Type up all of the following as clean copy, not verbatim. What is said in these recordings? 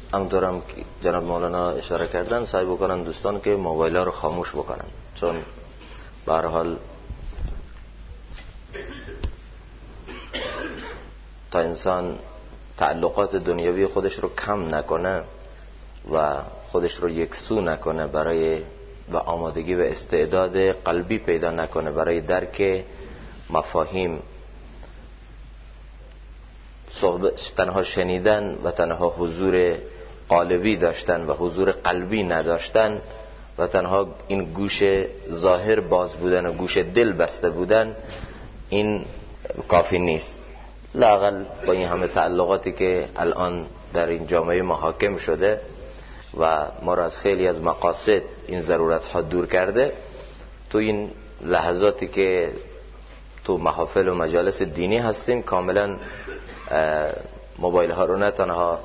همونطورم که جناب مولانا اشاره کردن سعی بکنن دوستان که موبایل ها رو خاموش بکنن، چون به هر حال تا انسان تعلقات دنیوی خودش رو کم نکنه و خودش رو یکسو نکنه برای و آمادگی و استعداد قلبی پیدا نکنه برای درک مفاهیم، تنها شنیدن و تنها حضور قالبی داشتن و حضور قلبی نداشتن و تنها این گوش ظاهر باز بودن و گوش دل بسته بودن، این کافی نیست. لااقل با این همه تعلقاتی که الان در این جامعه ما حاکم شده و ما را از خیلی از مقاصد این ضرورت ها دور کرده، تو این لحظاتی که تو محافل و مجالس دینی هستیم کاملا موبایل ها رو نه تنها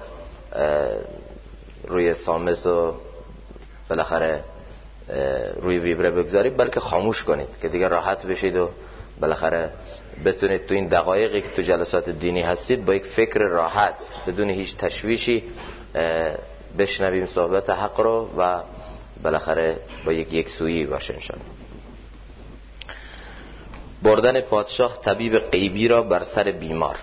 روی سامس و بالاخره روی ویبره بگذارید، بلکه خاموش کنید که دیگه راحت بشید و بالاخره بتونید تو این دقایقی که تو جلسات دینی هستید با یک فکر راحت بدون هیچ تشویشی بشنویم صحبت حق رو و بالاخره با یکسویی باشه انشاءالله. بردن پادشاه طبیب غیبی را بر سر بیمار.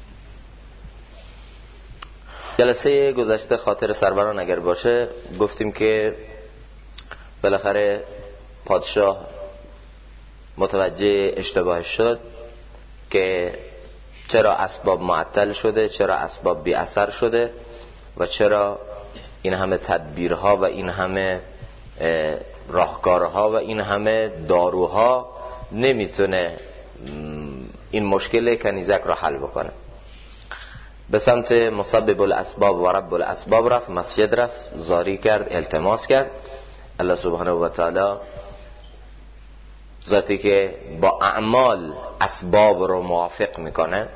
جلسه گذشته خاطر سربران اگر باشه گفتیم که بالاخره پادشاه متوجه اشتباه شد که چرا اسباب معطل شده، چرا اسباب بی اثر شده و چرا این همه تدبیرها و این همه راهکارها و این همه داروها نمیتونه این مشکل کنیزک را حل بکنه. به سمت مسبب الاسباب و رب الاسباب رفت، مسجد رفت، زاری کرد، التماس کرد. الله سبحانه و تعالی ذاتی که با اعمال اسباب رو موافق میکنه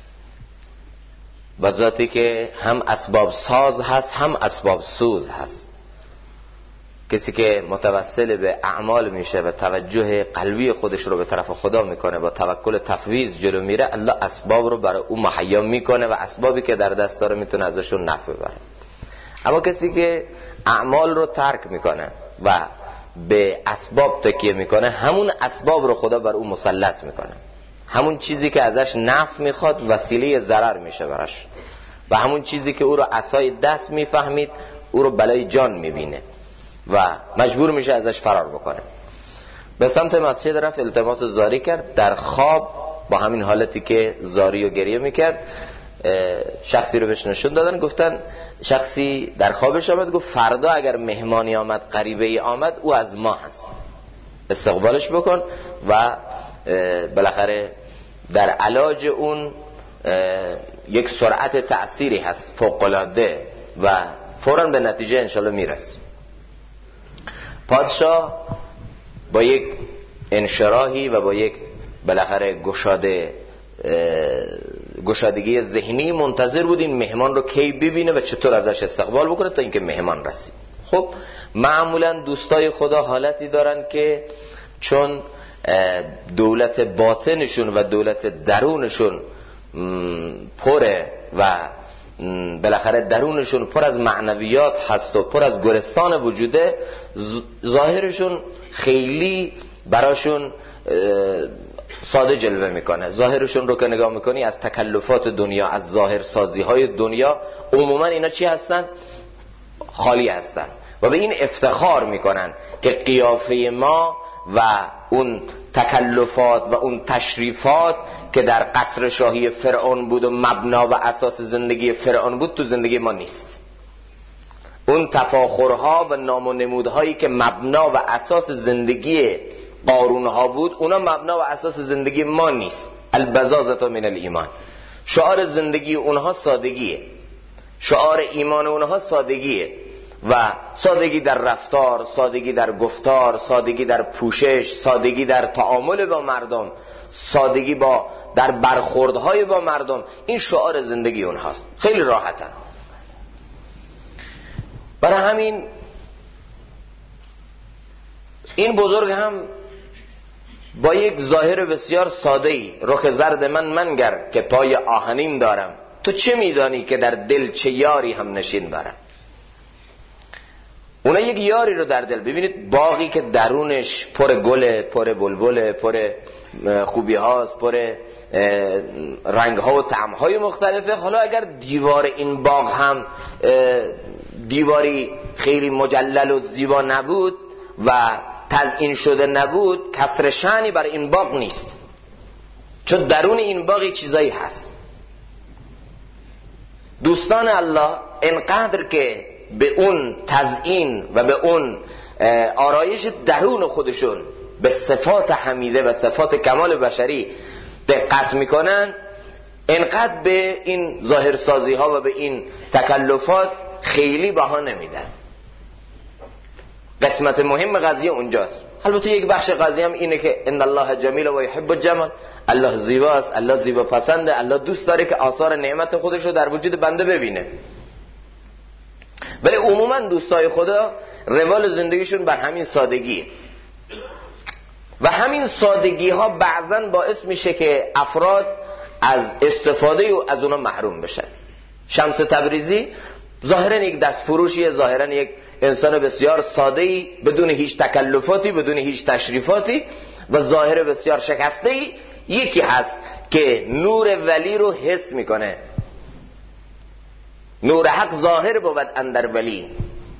و ذاتی که هم اسباب ساز هست هم اسباب سوز هست. کسی که متوسل به اعمال میشه و توجه قلبی خودش رو به طرف خدا میکنه با توکل تفویض جلو میره، الله اسباب رو برای او مهیا میکنه و اسبابی که در دست داره میتونه ازشون نفع ببره. اما کسی که اعمال رو ترک میکنه و به اسباب تکیه میکنه، همون اسباب رو خدا بر او مسلط میکنه. همون چیزی که ازش نفع میخواد وسیله ضرر میشه براش و همون چیزی که او رو عصای دست میفهمید او رو بلای جان میبینه و مجبور میشه ازش فرار بکنه. به سمت مسجد رفت، التماس زاری کرد. در خواب با همین حالتی که زاری و گریه میکرد شخصی رو بهش نشون دادن، گفتن شخصی در خوابش آمد گفت فردا اگر مهمانی آمد، غریبه ای آمد، او از ما هست، استقبالش بکن و بالاخره در علاج اون یک سرعت تأثیری هست فوق‌العاده و فوراً به نتیجه انشالله میرسه. پادشاه با یک انشراحی و با یک بالاخره گشادگی ذهنی منتظر بود این مهمان رو کی ببینه و چطور ازش استقبال بکنه تا اینکه مهمان رسید. خب معمولا دوستای خدا حالتی دارن که چون دولت باطنشون و دولت درونشون پره و بالاخره درونشون پر از معنویات هست و پر از گلستان وجوده، ظاهرشون خیلی براشون ساده جلوه میکنه. ظاهرشون رو که نگاه میکنی از تکلفات دنیا، از ظاهر سازی های دنیا، عموما اینا چی هستن؟ خالی هستن و به این افتخار میکنن که قیافه ما و اون تکلفات و اون تشریفات که در قصر شاهی فرعون بود و مبنا و اساس زندگی فرعون بود تو زندگی ما نیست. اون تفاخرها و نام و نمودهایی که مبنا و اساس زندگی قارونها بود، اونا مبنا و اساس زندگی ما نیست. البزازة من الایمان. شعار زندگی اونها سادگیه، شعار ایمان اونها سادگیه و سادگی در رفتار، سادگی در گفتار، سادگی در پوشش، سادگی در تعامل با مردم، سادگی در برخوردهای با مردم، این شعار زندگی اونهاست. خیلی راحتن. برای همین این بزرگ هم با یک ظاهر بسیار ساده‌ای، رخ زرد من منگر که پای آهنین دارم، تو چه میدانی که در دل چه یاری هم نشین دارم. اونا یک یاری رو در دل. ببینید باغی که درونش پر گله، پر بلبله، پر خوبی هاست، پر رنگ ها و طعم های مختلفه، حالا اگر دیوار این باغ هم دیواری خیلی مجلل و زیبا نبود و تزیین شده نبود، کسر شأنی برای این باغ نیست، چون درون این باغ چیزایی هست. دوستان الله انقدر که به اون تزیین و به اون آرایش درون خودشون به صفات حمیده و صفات کمال بشری دقت میکنن، انقدر به این ظاهرسازی ها و به این تکلفات خیلی بها نمیدن. قسمت مهم قضیه اونجاست. البته یک بخش قضیه هم اینه که ان الله جمیل و یحب الجمال، الله زیباست، الله زیبا پسنده، الله دوست داره که آثار نعمت خودش رو در وجود بنده ببینه. ولی عموما دوستای خدا روال زندگیشون بر همین سادگیه و همین سادگی ها بعضا باعث میشه که افراد از استفاده و از اونا محروم بشن. شمس تبریزی ظاهرا یک دست فروشیه، ظاهرا یک انسان بسیار ساده‌ای، بدون هیچ تکلفاتی، بدون هیچ تشریفاتی و ظاهر بسیار شکسته‌ای، یکی هست که نور ولی رو حس میکنه. نور حق ظاهر بود اندر ولی،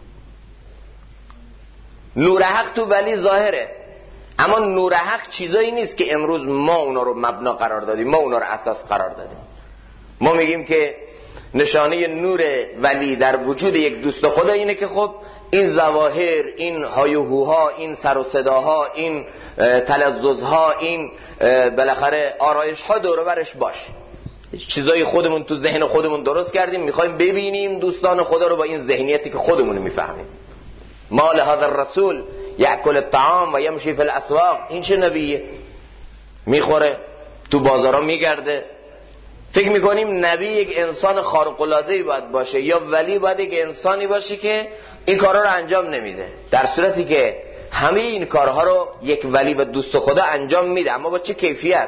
نور حق تو ولی ظاهره، اما نور حق چیزایی نیست که امروز ما اونا رو مبنا قرار دادیم، ما اونا رو اساس قرار دادیم. ما میگیم که نشانه نور ولی در وجود یک دوست خدا اینه که خب این ظواهر، این هایوهوها، این سر و صداها، این تلذذها، این بالاخره آرایش ها دور و برش باش. چیزای خودمون تو ذهن خودمون درست کردیم، میخوایم ببینیم دوستان خدا رو با این ذهنیتی که خودمون میفهمیم. ما لهذا الرسول یاکل الطعام و یمشی فی الاسواق، این چه نبیه؟ میخوره، تو بازارا میگرده. فکر میکنیم نبی یک انسان خارق العاده‌ای باید باشه یا ولی باید یک انسانی باشه که این کارها رو انجام نمیده، در صورتی که همه این کارها رو یک ولی و دوست خدا انجام میده، اما با چه کیفیت؟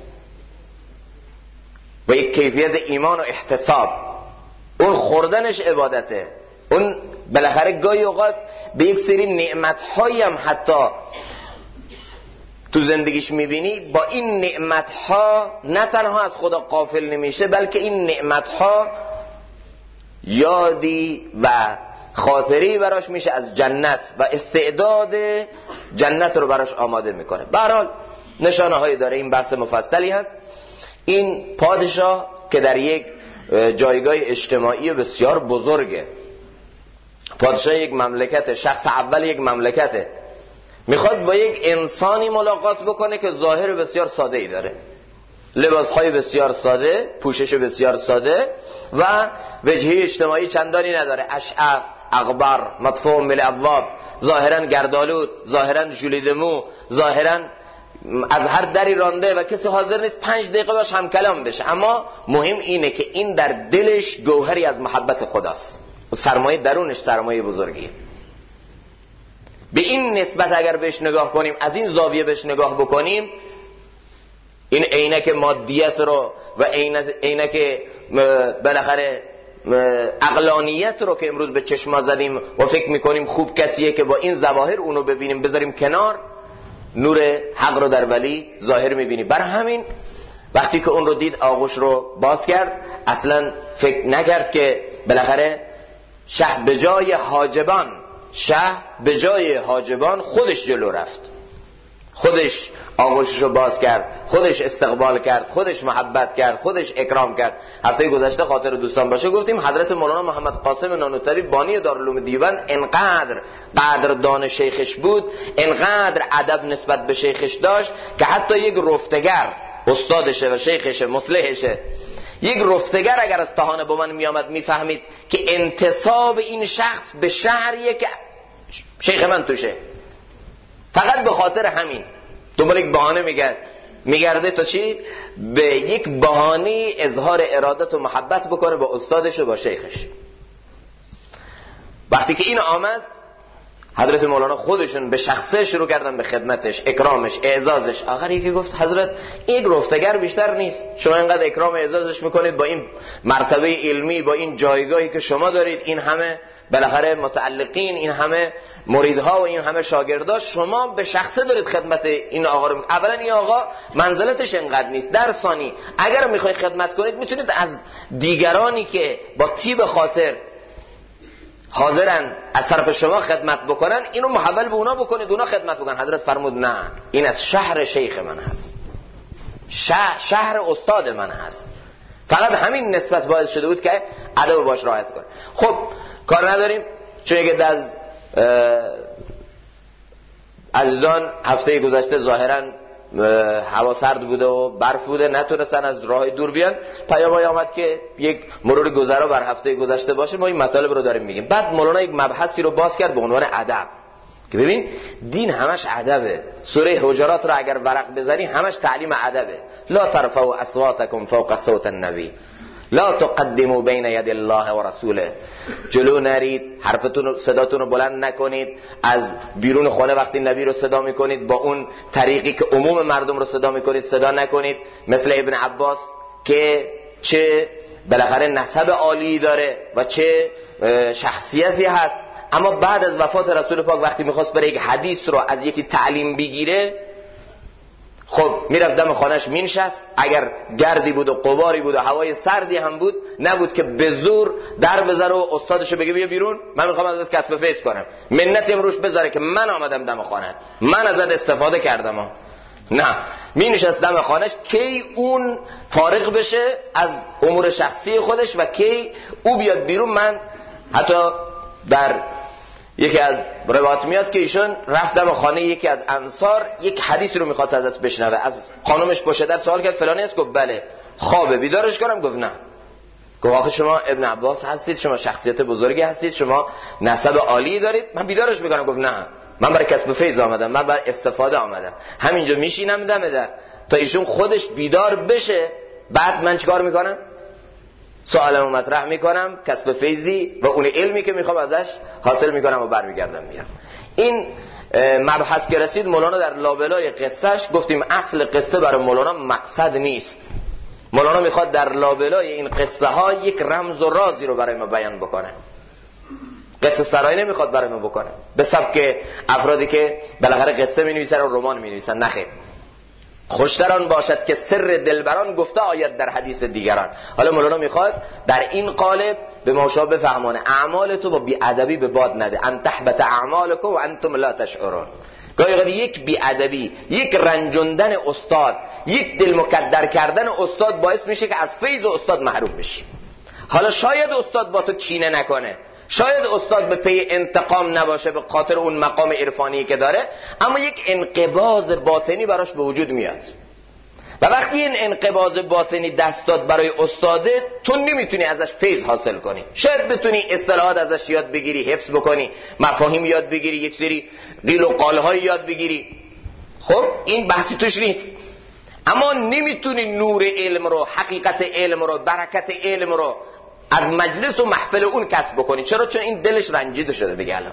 با یک کیفیت ایمان و احتساب. اون خوردنش عبادته، اون بالاخره گاهی اوقات به یک سری نعمت‌هایی هم حتی تو زندگیش میبینی، با این نعمت‌ها نه تنها از خدا غافل نمیشه، بلکه این نعمت‌ها یادی و خاطری براش میشه از جنت و استعداد جنت رو براش آماده میکنه. به هر حال نشانه هایی داره، این بحث مفصلی هست. این پادشاه که در یک جایگاه اجتماعی بسیار بزرگه، پادشاه یک مملکت، شخص اول یک مملکته، میخواد با یک انسانی ملاقات بکنه که ظاهر بسیار ساده ای داره، لباسهای بسیار ساده، پوشش بسیار ساده و وجهه اجتماعی چندانی نداره، اشعث اغبر مدفوع مل ابواب، ظاهرا گردالود، ظاهرا ژولیده مو، ظاهرا از هر دری رانده و کسی حاضر نیست 5 دقیقه باش هم کلام بشه. اما مهم اینه که این در دلش گوهری از محبت خداست و سرمایه درونش سرمایه بزرگیه. به این نسبت اگر بهش نگاه کنیم، از این زاویه بهش نگاه بکنیم، این عینک مادیت رو و عینک بالاخره عقلانیت رو که امروز به چشم زدیم و فکر میکنیم خوب کسیه که با این ظواهر اونو ببینیم بذاریم کنار، نور حق رو در ولی ظاهر میبینی. برای همین وقتی که اون رو دید آغوش رو باز کرد، اصلا فکر نکرد که بالاخره شه به جای حاجبان خودش جلو رفت، خودش آغوشش رو باز کرد، خودش استقبال کرد، خودش محبت کرد، خودش اکرام کرد. هفته گذشته خاطر دوستان باشه گفتیم حضرت مولانا محمد قاسم نانوتری بانی دارالعلوم دیوبند انقدر قدردان شیخش بود، انقدر ادب نسبت به شیخش داشت که حتی یک رفتگر، استادشه و شیخشه، مصلحشه، یک رفتگر اگر از تهانه با من میامد میفهمید که انتصاب این شخص به شهریه که شیخ من توشه، فقط به خاطر همین دنبال یک بهانه میگرده تا چی؟ به یک بهانه اظهار ارادت و محبت بکنه با استادش و با شیخش. وقتی که این آمد، حضرت مولانا خودشون به شخصه شروع کردن به خدمتش، اکرامش، اعزازش. آخر یکی گفت حضرت این رفتگر بیشتر نیست، شما اینقدر اکرام اعزازش میکنید با این مرتبه علمی، با این جایگاهی که شما دارید، این همه بالاخره متعلقین، این همه مریدها و این همه شاگردا، شما به شخصه دارید خدمت این آقا رو. اولا این آقا منزلتش انقدر نیست، در ثانی اگر میخواید خدمت کنید میتونید از دیگرانی که با طیب خاطر حاضرن از طرف شما خدمت بکنن اینو محول به اونا بکنید، اونا خدمت بکنن. حضرت فرمود نه، این از شهر شیخ من هست، شهر استاد من هست. فقط همین نسبت باعث شده بود که ادب باش رعایت کنه. خب کار نداریم، چون اگه از عزیزان هفته گذشته ظاهرا هوا سرد بوده و برف بوده نتونستن از راه دور بیان، پیامای آمد که یک مرور گذرا بر هفته گذشته باشه، ما این مطالب رو داریم میگیم. بعد مولانا یک مبحثی رو باز کرد به عنوان ادب، که ببین دین همش ادبه. سوره حجرات رو اگر ورق بزنی همش تعلیم ادبه. لا ترفعوا اصواتکم فوق صوت النبی، لا تقدموا بین ید الله و رسوله. جلو نرید، حرفتون صداتون رو بلند نکنید. از بیرون خانه وقتی نبی رو صدا میکنید با اون طریقی که عموم مردم رو صدا میکنید صدا نکنید. مثل ابن عباس که چه بالاخره نسب عالی داره و چه شخصیتی هست، اما بعد از وفات رسول پاک وقتی میخواست برای یک حدیث رو از یکی تعلیم بگیره، خب میرفت دم خانهش مینشست. اگر گردی بود و غباری بود و هوای سردی هم بود، نبود که به زور در بذاره و استادشو بگه بیا بیرون، من میخوام ازت کسب فیض کنم، منت امروش بذاره که من آمدم دم خانه، من ازت استفاده کردم. نه، مینشست دم خانهش کی اون فارغ بشه از امور شخصی خودش و کی او بیاد بیرون. من حتی در یکی از روایات میاد که ایشون رفت دم خانه یکی از انصار، یک حدیث رو میخواست ازش بشنوه. از خانمش پشت در سوال کرد فلانی است؟ گفت بله. خوابه، بیدارش کنم؟ گفت نه. گفت آخه شما ابن عباس هستید، شما شخصیت بزرگی هستید، شما نسب عالی دارید، من بیدارش میکنم. گفت نه، من برای کسب فیض آمدم، من برای استفاده آمدم، همینجا میشینم دم در تا ایشون خودش بیدار بشه، بعد من چیکار میکنم؟ سوالمو مطرح میکنم، کسب فیضی و اون علمی که میخوام ازش حاصل میکنم و برمیگردم میام. این مبحث که رسید مولانا در لابلای قصهش گفتیم اصل قصه برای مولانا مقصد نیست. مولانا میخواد در لابلای این قصه ها یک رمز و رازی رو برای ما بیان بکنه. قصه سرایی نمیخواد برای ما بکنه به سبک افرادی که بالاخره قصه مینویسن و رمان مینویسن. نخیر، خوشتران باشد که سر دلبران گفته آید در حدیث دیگران. حالا مولانا میخواد در این قالب به ما شما بفهمونه اعمال تو با بی‌ادبی به باد نده، ان تحبط اعمالکم و انتم لا تشعرون. گاهی اوقات یک بی‌ادبی، یک رنجوندن استاد، یک دل مکدر کردن استاد باعث میشه که از فیض استاد محروم بشی. حالا شاید استاد با تو چینه نکنه، شاید استاد به پی انتقام نباشه به خاطر اون مقام عرفانی که داره، اما یک انقباض باطنی براش به وجود میاد و وقتی این انقباض باطنی دست داد برای استاده، تو نمیتونی ازش فیض حاصل کنی. شاید بتونی اصطلاحات ازش یاد بگیری، حفظ بکنی، مفاهیم یاد بگیری، یک سری قیل و قالهای یاد بگیری، خب این بحثی توش نیست، اما نمیتونی نور علم رو، حقیقت علم رو، برکت علم رو از مجلس و محفل اون کسب بکنی. چرا؟ چون این دلش رنجیده شده دیگه الان.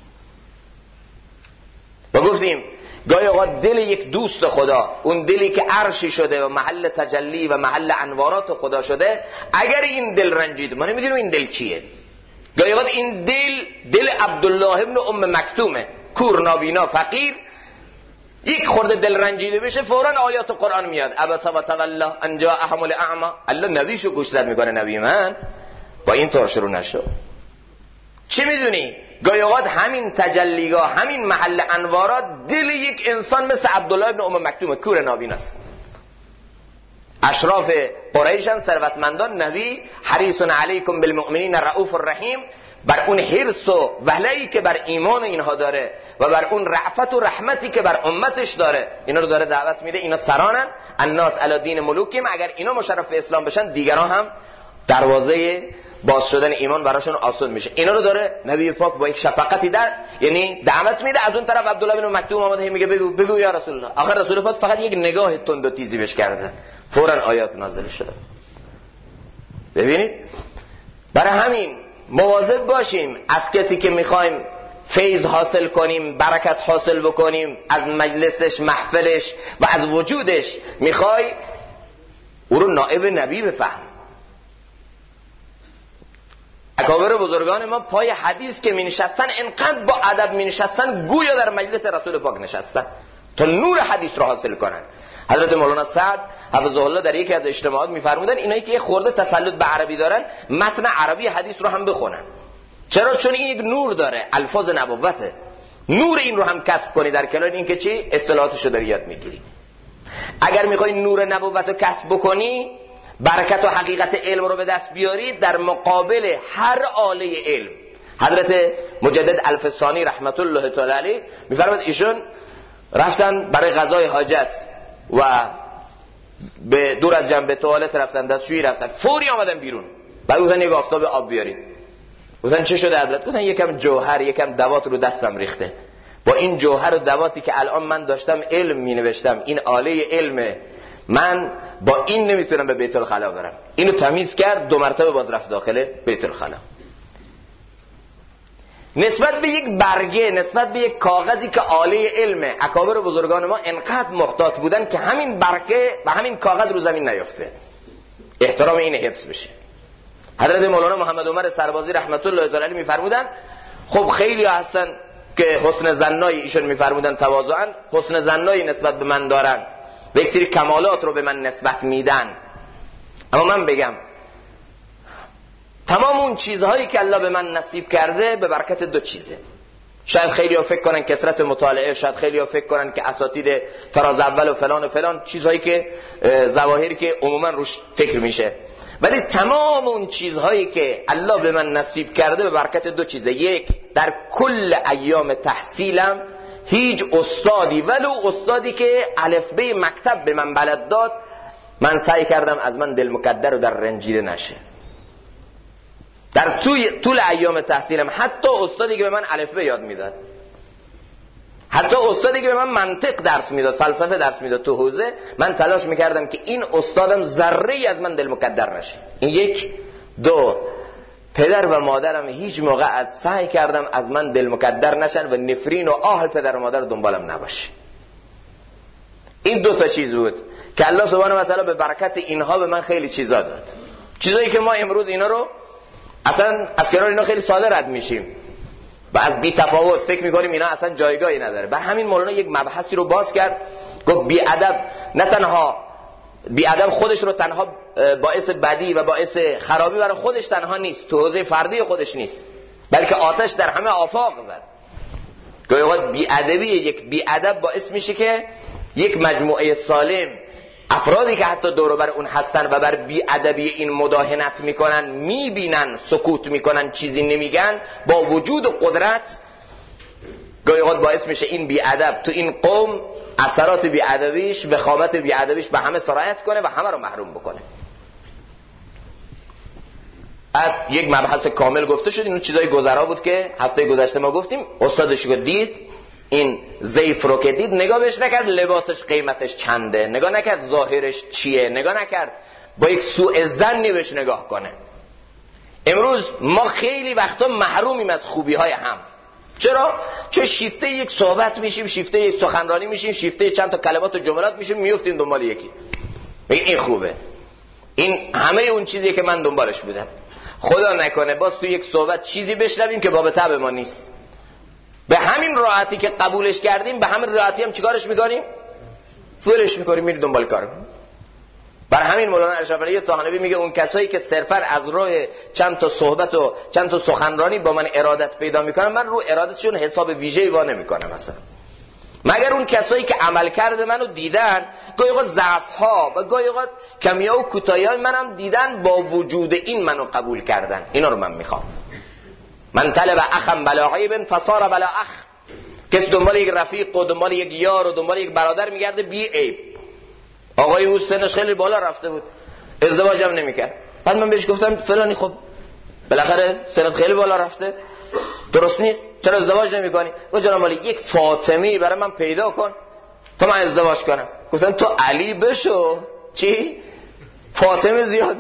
و گفتیم گاهی اوقات دل یک دوست خدا، اون دلی که عرشی شده و محل تجلی و محل انوارات خدا شده، اگر این دل رنجید، ما نمیدونیم این دل کیه. گاهی اوقات این دل عبدالله ابن ام مکتومه، کور، نابینا، فقیر. یک خورده دل رنجیده بشه فوراً آیات قرآن میاد، عبس و تولی ان جاءهم الاعمی. الله نبیشو گوش زد میکنه، نبی من با این طور شروع نشو. چی میدونی؟ گاهی اوقات همین تجلیگاه، همین محل انوارات، دل یک انسان مثل عبدالله ابن ام مکتوم، کور نابیناست. اشراف قریشن، ثروتمندان. نبی حریص علیکم بالمؤمنین رؤوف الرحیم، بر اون حرص و ولایی که بر ایمان اینها داره و بر اون رأفت و رحمتی که بر امتش داره، اینا رو داره دعوت میده. اینا سرانن، الناس علی دین ملوکیم. اگر اینا مشرف اسلام بشن، دیگران هم دروازه باز شدن ایمان براشون آسان میشه. اینا رو داره نبی پاک با یک شفقتی یعنی دعوت میده. از اون طرف عبدالله بن مکتوم اومده میگه بگو یا رسول الله. آخر رسول پاک فقط یک نگاه تند و تیزی بهش کردن، فوراً آیات نازل شد. ببینید، برای همین مواظب باشیم از کسی که میخوایم فیض حاصل کنیم، برکت حاصل بکنیم از مجلسش، محفلش و از وجودش، میخوای او رو نائب نبی بفهم. اکابر بزرگان ما پای حدیث که می نشستن انقدر با ادب می نشستن گویا در مجلس رسول پاک نشستن تا نور حدیث رو حاصل کنن. حضرت مولانا سعد حفظه الله در یکی از اجتماعات میفرمودن اینایی که یه خورده تسلط به عربی دارن متن عربی حدیث رو هم بخونن. چرا؟ چون این یک نور داره، الفاظ نبوته. نور این رو هم کسب کنی در کنار این که چی؟ اصطلاحاتش رو در یاد میگیری. اگر میخوای نور نبوت رو کسب بکنی، برکت و حقیقت علم رو به دست بیاری، در مقابل هر آله علم. حضرت مجدد الفسانی رحمت الله تعالی علیه میفرماد ایشون رفتن برای قضای حاجت و به دور از جنب توالت رفتن، دستشویی رفتن، فوری آمدن بیرون. بعد گفتن یک آفتاب آب بیارید. گفتن چه شده حضرت؟ گفتن یکم جوهر، یکم دوات رو دستم ریخته. با این جوهر و دواتی که الان من داشتم علم می نوشتم، این آله علمه، من با این نمیتونم به بیت الخلا برم. اینو تمیز کرد، 2 مرتبه باز رفت داخل بیت الخلا. نسبت به یک برگه، نسبت به یک کاغذی که آله علمه، اکابر بزرگان ما انقدر محتاط بودن که همین برگه و همین کاغذ رو زمین نیفته، احترام این حفظ بشه. حضرت مولانا محمد عمر سربازی رحمت الله تعالی علیه میفرمودن خب خیلی هستن که حسن ظنای ایشون میفرمودن تواضعاً حسن ظنای نسبت به من دارن و یک سری کمالات رو به من نسبت میدن، اما من بگم تمام اون چیزهایی که الله به من نصیب کرده به برکت 2 چیزه. شاید خیلی ها فکر کنن کثرت مطالعه، شاید خیلی ها فکر کنن که اساتید طراز اول و فلان و فلان، چیزهایی که ظواهری که عموما روش فکر میشه، ولی تمام اون چیزهایی که الله به من نصیب کرده به برکت 2 چیزه. یک، در کل ایام تحصیلم هیچ استادی، ولو استادی که الفبه مکتب به من بلد داد، من سعی کردم از من دل مکدر و در رنجیده نشه. در طول ایام تحصیلم حتی استادی که به من الفبه یاد میداد، حتی استادی که به من منطق درس میداد، فلسفه درس میداد تو حوزه، من تلاش میکردم که این استادم ذره‌ای از من دل مکدر نشه. این 1. 2، پدر و مادرم هیچ موقع از سعی کردم از من دل مکدر نشن و نفرین و آه پدر و مادر دنبالم نباشه. این 2 تا چیز بود که الله سبحانه و تعالی به برکت اینها به من خیلی چیزا داد، چیزایی که ما امروز اینا رو اصلا از کنار اینا خیلی ساده رد میشیم و از بی تفاوت فکر میکنیم اینا اصلا جایگاهی نداره. بر همین مولانا یک مبحثی رو باز کرد، گفت بی ادب نه تنها بی ادب خودش رو تنها باعث بدی و باعث خرابی برای خودش تنها نیست، تو حوزه فردی خودش نیست، بلکه آتش در همه آفاق زد. گاهی اوقات بی ادبی یک بی ادب باعث میشه که یک مجموعه سالم، افرادی که حتی دور و بر اون هستن و بر بی ادبی این مداهنت میکنن، میبینن، سکوت میکنن، چیزی نمیگن، با وجود و قدرت گاهی اوقات باعث میشه این بی ادب تو این قوم اثرات بی ادبیش، وخامت بی ادبیش به همه سرایت کنه و همه رو محروم بکنه. یک مبحث کامل گفته شد، اینو چیزای گذرا بود که هفته گذشته ما گفتیم. استادش رو دید، این ضیف رو که دید نگاه بهش نکرد لباسش قیمتش چنده، نگاه نکرد ظاهرش چیه، نگاه نکرد با یک سوء ظنی بهش نگاه کنه. امروز ما خیلی وقتا محرومیم از خوبی های هم. چرا؟ چون شیفته یک صحبت میشیم، شیفته یک سخنرانی میشیم، شیفته چند تا کلمات و جملات میشیم، میافتیم دنبال یکی، این خوبه، این همه اون چیزی که من دنبالش بودم. خدا نکنه باز تو یک صحبت چیزی بشنویم که باب طبع ما نیست. به همین راحتی که قبولش کردیم، به همین راحتی هم چیکارش میکنیم؟ فولش میکنیم، میری دنبال کارم. بر همین مولانا اشرف علی طحانوی میگه اون کسایی که صرفا از راه چند تا صحبت و چند تا سخنرانی با من ارادت پیدا میکنن، من رو ارادتشون حساب ویژه‌ای وا نمیکنم اصلا، مگر اون کسایی که عمل کرده منو دیدن، گاهی اوقات ضعف‌ها و گاهی اوقات کمی‌ها و کوتاهی‌های منم دیدن، با وجود این منو قبول کردن. اینا رو من میخوام. من طلب اخم بلا عیب فصار بلا اخ. کس دنبال یک رفیق و دنبال یک یار و دنبال یک برادر میگرده بی عیب. آقای او سنش خیلی بالا رفته بود، ازدواج هم نمیکرد. بعد من بهش گفتم فلانی خب بالاخره سنت خیلی بالا رفته، درست نیست، چرا ازدواج نمیکنی؟ گفت جناب عالی یک فاطمی برای من پیدا کن تا من ازدواج کنم. گفتم تو علی بشو. چی؟ فاطمه زیاده.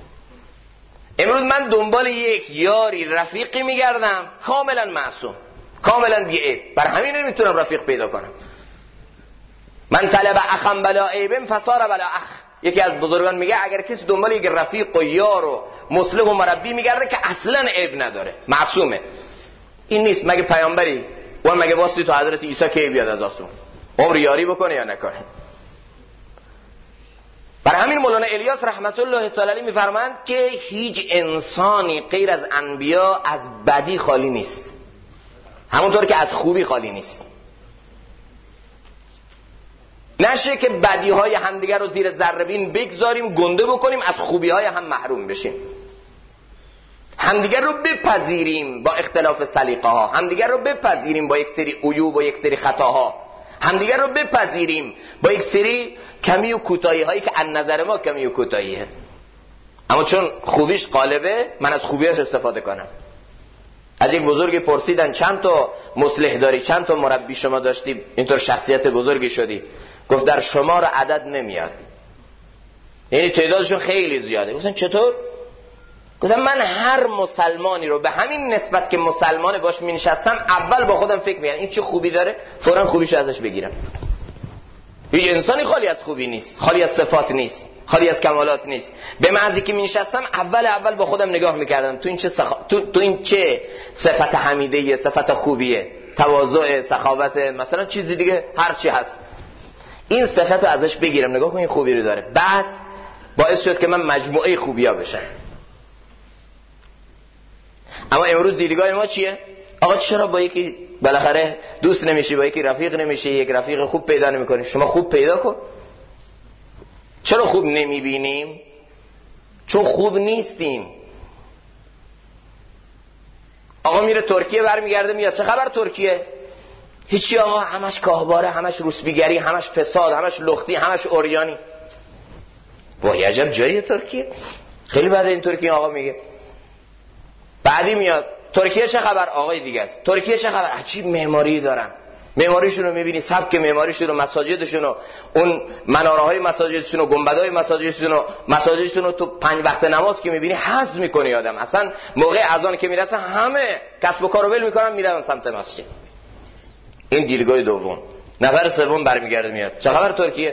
امروز من دنبال یک یاری رفیقی میگردم کاملا معصوم، کاملا بی عیب. بر همین نمیتونم رفیق پیدا کنم. من طلب اخم بلا عیب فصار بلا اخ. یکی از بزرگان میگه اگر کسی دنبال یک رفیق و یار و مصلح و مربی میگرده که اصلا عیب نداره، معصومه، این نیست. مگه پیامبری و مگه واسطی تو حضرت عیسی کی بیاد از آسمون عمر یاری بکنه یا نکنه؟ برای همین مولانا الیاس رحمت الله تعالی علیه میفرمایند که هیچ انسانی غیر از انبیا از بدی خالی نیست، همونطور که از خوبی خالی نیست. نشه که بدی های همدیگر رو زیر ذره بین بگذاریم، گنده بکنیم، از خوبی های هم محروم بشیم. همدیگر رو بپذیریم با اختلاف سلیقه ها، همدیگر رو بپذیریم با یک سری عیوب و یک سری خطاها، همدیگر رو بپذیریم با یک سری کمی و کوتاهی هایی که از نظر ما کمی و کوتاهیه، اما چون خوبیش غالبه من از خوبیش استفاده کنم. از یک بزرگی پرسیدن چند تا مصلح داری، چند تا مربی شما داشتی اینطور شخصیت بزرگی شدی؟ گفت در شمار عدد نمیاد، یعنی تعدادشون خیلی زیاده. گفتن چطور؟ گفتم من هر مسلمانی رو به همین نسبت که مسلمان باش می نشستم اول با خودم فکر می‌کردم این چه خوبی داره، فوراً خوبیشو ازش بگیرم. هیچ انسانی خالی از خوبی نیست، خالی از صفات نیست، خالی از کمالات نیست. به محضی که می نشستم اول با خودم نگاه می‌کردم تو این چه صفت حمیده‌ایه، صفت خوبیه، تواضع، سخاوت، مثلا چیزی دیگه هر چی هست، این صفت رو ازش بگیرم، نگاه کن این خوبی رو داره. بعد باعث شد که من مجموعه خوبی‌ها بشم. اما امروز دیدگاه ما چیه؟ آقا چرا با یکی بالاخره دوست نمیشی، با یکی رفیق نمیشی، یک رفیق خوب پیدا نمیکنی؟ شما خوب پیدا کن. چرا خوب نمیبینیم؟ چون خوب نیستیم. آقا میره ترکیه برمیگرده میاد، چه خبر ترکیه؟ هیچی آقا، همش کاهباره، همش روسبیگری، همش فساد، همش لختی، همش اوریانی. وای عجب جایی ترکیه. خیلی بعد این ترکیه آقا میگه. بعدی میاد ترکیه چه خبر؟ آقای دیگه است. ترکیه چه خبر؟ عجیب معماری دارن، معماریشون رو میبینی، سبک معماریشون رو، مساجدشون رو، اون مناره‌های مساجدشون و گنبدهای مساجدشون رو تو 5 وقت نماز که میبینی حظ میکنی آدم. اصلا موقع اذان که میرسه همه کسب و کارو ول میکنن میرن سمت مسجد. این دیدگاه دوم. نفر سوم برمیگرده میاد، چه خبر ترکیه؟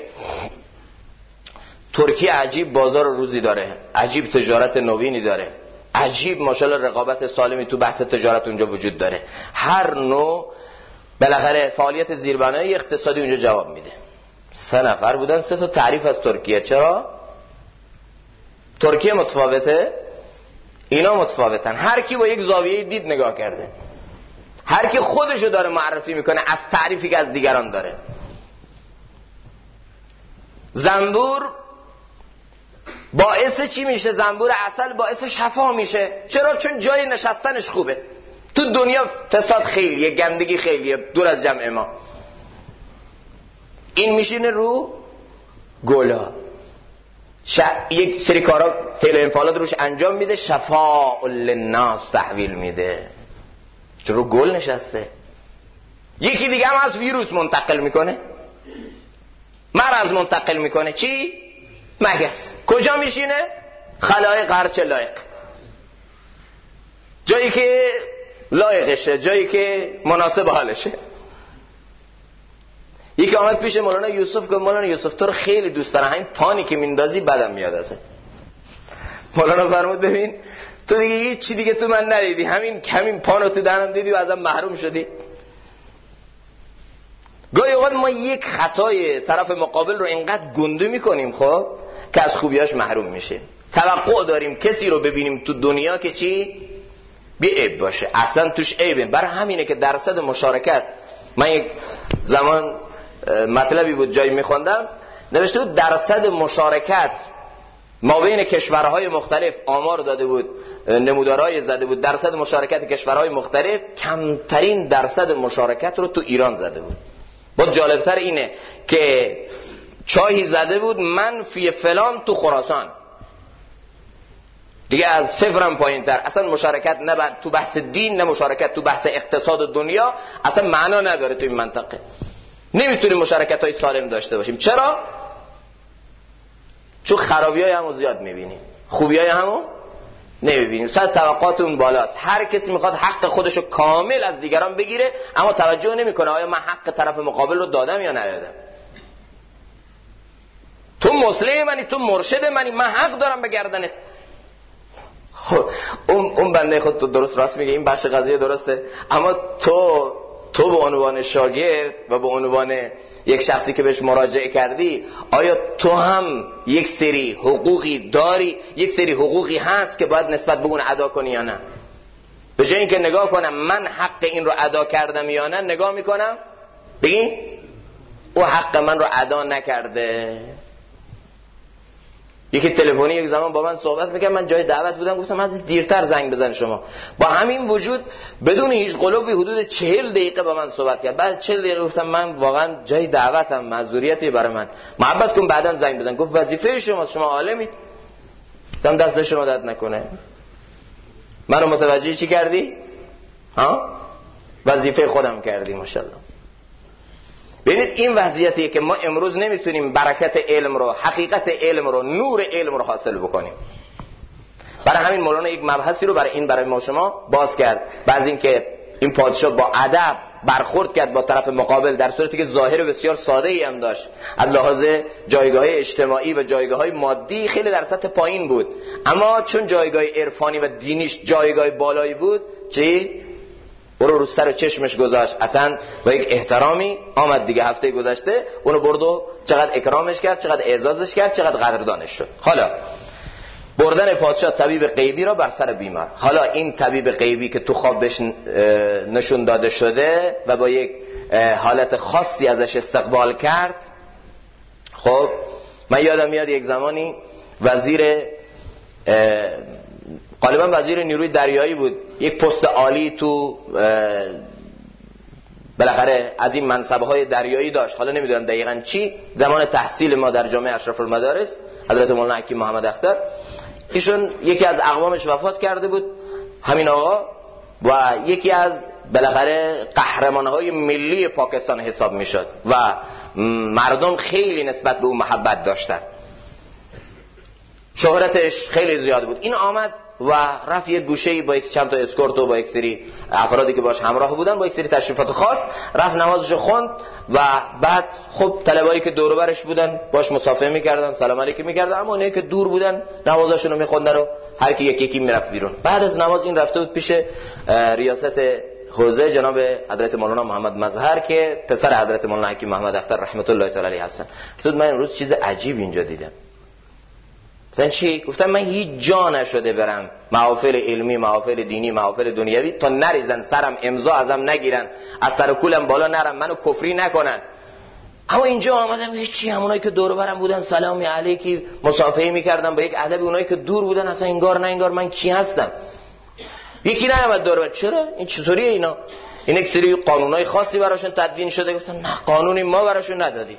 ترکیه عجیب بازار روزی داره، عجیب تجارت نوینی داره، عجیب ماشاءالله رقابت سالمی تو بحث تجارت اونجا وجود داره. هر نوع بالاخره فعالیت زیربنایی اقتصادی اونجا جواب میده. 3 نفر بودن، 3 تا تعریف از ترکیه. چرا؟ ترکیه متفاوته، اینا متفاوتن. هر کی با یک زاویه دید نگاه کرده، هر کی خودشو داره معرفی میکنه از تعریفی که از دیگران داره. زنبور باعث چی میشه؟ زنبور عسل باعث شفا میشه. چرا؟ چون جای نشستنش خوبه. تو دنیا فساد خیلیه، گندگی خیلیه، دور از جمع ما. این میشینه رو گلا، یک سری کارا فعل و انفعالات روش انجام میده، شفاء للناس تحویل میده، چون رو گل نشسته. یکی دیگه هم از ویروس منتقل میکنه، مرض منتقل میکنه. چی؟ مگس. کجا میشینه؟ خلای قرچ لایق، جایی که لایقشه، جایی که مناسب حالشه. یکی آمد پیش مولانا یوسف گفت مولانا یوسف تو رو خیلی دوست دارم، همین پانی که میندازی بدم میاد ازت. مولانا فرمود ببین تو دیگه هیچ چی دیگه تو من ندیدی، همین پانو تو دهنم دیدی و ازم محروم شدی. گاهی اوقات ما یک خطای طرف مقابل رو اینقدر گنده میکنیم خب که از خوبیاش محروم میشیم. توقع داریم کسی رو ببینیم تو دنیا که چی؟ بی عیب باشه، اصلا توش عیبه. برای همینه که درصد مشارکت، من یک زمان مطلبی بود جایی میخوندم نوشته بود درصد مشارکت ما بین کشورهای مختلف آمار داده بود، نمودارهای زده بود، درصد مشارکت کشورهای مختلف کمترین درصد مشارکت رو تو ایران زده بود. با جالبتر اینه که چاهی زده بود منفی فلان تو خراسان، دیگه از صفرم پایین تر. اصلا مشارکت نه تو بحث دین، نه مشارکت تو بحث اقتصاد دنیا، اصلا معنا نداره تو این منطقه. نمیتونیم مشارکت های سالم داشته باشیم. چرا؟ چون خرابی های همو زیاد میبینیم، خوبی های همو نمیبینیم. سطح توقعاتون بالاست. هر کسی میخواد حق خودشو کامل از دیگران بگیره، اما توجه نمیکنه آیا من حق طرف مقابل رو دادم یا ندادم. تو مسلم منی، تو مرشد منی، من حق دارم به گردنت. خب اون بنده خود تو درست راست میگه، این بخش قضیه درسته، اما تو به عنوان شاگرد و به عنوان یک شخصی که بهش مراجعه کردی، آیا تو هم یک سری حقوقی داری، یک سری حقوقی هست که باید نسبت به اون ادا کنی یا نه؟ به جای اینکه نگاه کنم من حق این رو ادا کردم یا نه، نگاه میکنم بگی او حق من رو ادا نکرده. یکی تلفنی یک زمان با من صحبت میکرد، من جای دعوت بودم، گفتم از دیرتر زنگ بزن شما. با همین وجود بدون هیچ غلوی حدود 40 دقیقه با من صحبت کرد. بعد 40 دقیقه گفتم من واقعا جای دعوتم، معذوریتی برای من، محبت کن بعداً زنگ بزن. گفت وظیفه شما عالمید. گفتم دست شما درد نکنه. منو متوجه چی کردی؟ ها؟ وظیفه خودم کردی. ماشاءالله. ببینید این وضعیتیه که ما امروز نمیتونیم برکت علم رو، حقیقت علم رو، نور علم رو حاصل بکنیم. برای همین مولانا یک مبحثی رو برای ما شما باز کرد. بعضی این که این پادشاه با ادب برخورد کرد با طرف مقابل، در صورتی که ظاهر بسیار ساده ای هم داشت، از لحاظ جایگاه اجتماعی و جایگاه مادی خیلی در سطح پایین بود، اما چون جایگاه عرفانی و دینیش جایگاه بالایی بود، چی؟ برو رو سر چشمش گذاشت، اصلا با یک احترامی آمد دیگه. هفته گذشته اونو برد و چقدر اکرامش کرد، چقدر اعزازش کرد، چقدر قدردانش شد. حالا بردن پادشاه طبیب غیبی را بر سر بیمار. حالا این طبیب غیبی که تو خوابش نشون داده شده و با یک حالت خاصی ازش استقبال کرد. خب من یادم میاد یک زمانی غالبا وزیر نیروی دریایی بود، یک پست عالی تو بالاخره از این منصب‌های دریایی داشت، حالا نمیدونم دقیقاً چی. زمان تحصیل ما در جامعه اشرف المدارس حضرت مولانا حکیم محمد اختر، ایشون یکی از اقوامش وفات کرده بود، همین آقا، و یکی از بالاخره قهرمان‌های ملی پاکستان حساب میشد و مردم خیلی نسبت به اون محبت داشتن، شهرتش خیلی زیاد بود. این آمد و رفت یک گوشه‌ای با یک چند تا اسکورت و با یک سری افرادی که باش همراه بودن، با یک سری تشریفات خاص، رفت نمازشو خوند و بعد خب طلبایی که دور و برش بودن باش مصافحه می‌کردن، سلام علیکم می‌کردن، اما اونایی که دور بودن نمازشون رو می‌خوندن و هر کی یکی میرفت بیرون. بعد از نماز این رفته بود پیش ریاست حوزه جناب حضرت مولانا محمد مظهر که پسر حضرت مولانا حکیم محمد اختر رحمت الله تعالی علیه هستن. گفت من امروز چیز عجیب اینجا دیدم. گفتن چی؟ گفتم من هیچ جا نشده برم محافل علمی، محافل دینی، محافل دنیوی تا نریزن سرم، امضا ازم نگیرن، از سر کولم بالا نرم، منو کفری نکنن. اما اینجا آمدم هیچی، همونایی که دور برم بودن سلامی علیکی مصافحه میکردم با یک ادب، اونایی که دور بودن اصلا انگار نه انگار من کی هستم. یکی نیامد دور برم، چرا این چطوریه اینا؟ این یک سری قانونای خاصی براشون تدوین شده. گفتم نه، قانونی ما براشون ندادیم.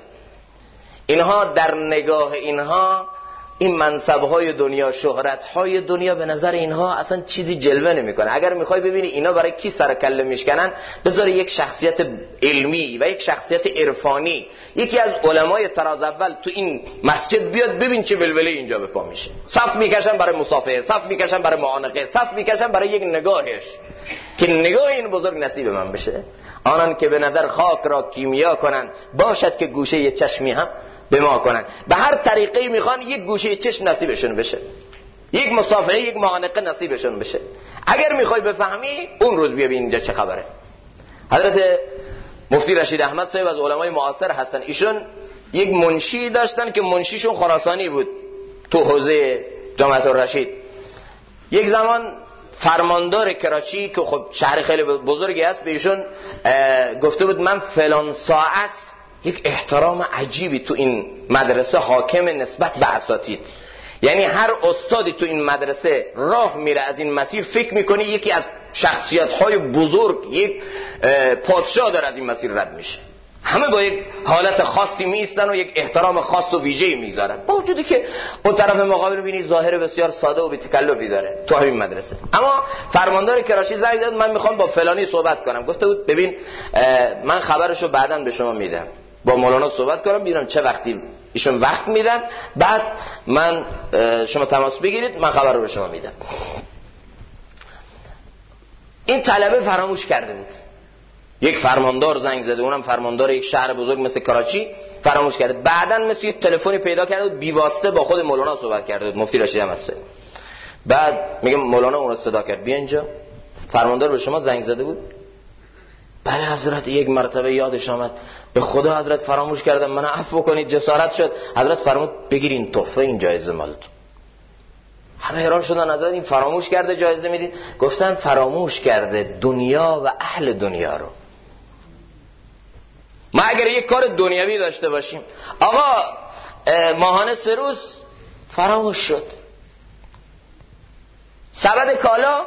اینها در نگاه اینها این منصب‌های دنیا، شهرت‌های دنیا به نظر اینها اصلا چیزی جلوه نمی‌کنه. اگر می‌خوای ببینی اینا برای کی سر کله میشکنن، بذار یک شخصیت علمی و یک شخصیت عرفانی، یکی از علمای طراز اول تو این مسجد بیاد، ببین چه ولوله اینجا به پا میشه. صف میکشن برای مصافحه، صف میکشن برای معانقه، صف میکشن برای یک نگاهش که نگاه این بزرگ نصیب من بشه. آنان که به نظر خاک را کیمیا کنن، باشد که گوشه یه چشمی هم به ما کنن. به هر طریقی میخوان یک گوشه چشم نصیبشون بشه، یک مصافحه، یک معانقه نصیبشون بشه. اگر میخوای بفهمی اون روز بیا ببین اینجا چه خبره. حضرت مفتی رشید احمد صاحب از علمای معاصر هستن. ایشون یک منشی داشتن که منشیشون خراسانی بود تو حوزه جامعه الرشید. یک زمان فرماندار کراچی که خب شهر خیلی بزرگی است به ایشون گفته بود من فلان ساعت یک احترام عجیبی تو این مدرسه حاکم نسبت به اساتید، یعنی هر استادی تو این مدرسه راه میره از این مسیر فکر میکنه یکی از شخصیت‌های بزرگ، یک پادشاه داره از این مسیر رد میشه. همه با یک حالت خاصی میستن و یک احترام خاص و ویژه‌ای میذارن، با وجودی که اون طرف مقابل میبینی ظاهر بسیار ساده و بی‌تکلفی داره تو همین مدرسه. اما فرماندار کراچی زنگ زد من میخوام با فلانی صحبت کنم. گفته بود ببین من خبرشو بعداً به شما میدم، با مولانا صحبت کنم ببینم چه وقتی ایشون وقت میدن، بعد من شما تماس بگیرید من خبر رو به شما میدم. این طلبه فراموش کرده بود. یک فرماندار زنگ زده، اونم فرماندار یک شهر بزرگ مثل کراچی، فراموش کرده. بعدن مثل یک تلفنی پیدا کرده بود، بیواسطه با خود مولانا صحبت کرده بود، مفتی رشید احمدی. بعد میگه مولانا اون رو صدا کرد، بیا اینجا، فرماندار به شما زنگ زده بود؟ بله حضرت. یک مرتبه یادش آمد، به خدا حضرت فراموش کردم، منو عفو کنید. جسارت شد. حضرت فرمود بگیر این تحفه، این جایزه مال تو. همه حیران شدن، حضرت این فراموش کرده جایزه میدید؟ گفتن فراموش کرده دنیا و اهل دنیا رو. ما اگر یک کار دنیوی داشته باشیم، آقا ماهانه 3 روز فراموش شد، سبد کالا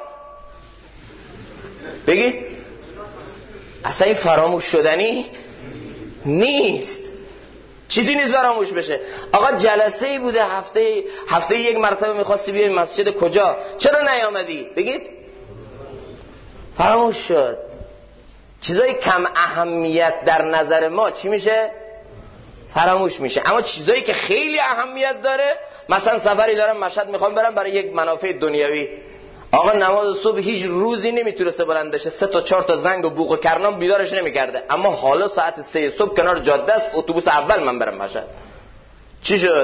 بگید، اصلا این فراموش شدنی نیست، چیزی نیست فراموش بشه. آقا جلسه ای بوده، هفته یک مرتبه میخواستی بیای مسجد، کجا؟ چرا نیامدی؟ بگید فراموش شد. چیزای کم اهمیت در نظر ما چی میشه؟ فراموش میشه. اما چیزایی که خیلی اهمیت داره، مثلا سفری دارم مشهد میخوام برم برای یک منافع دنیوی، آقا نماز صبح هیچ روزی نمیتونسته بلند بشه، 3 تا 4 تا زنگ و بوق و کرنام بیدارش نمیکرده، اما حالا ساعت 3 صبح کنار جاده است، اتوبوس اول من برم مشهد. چی شد؟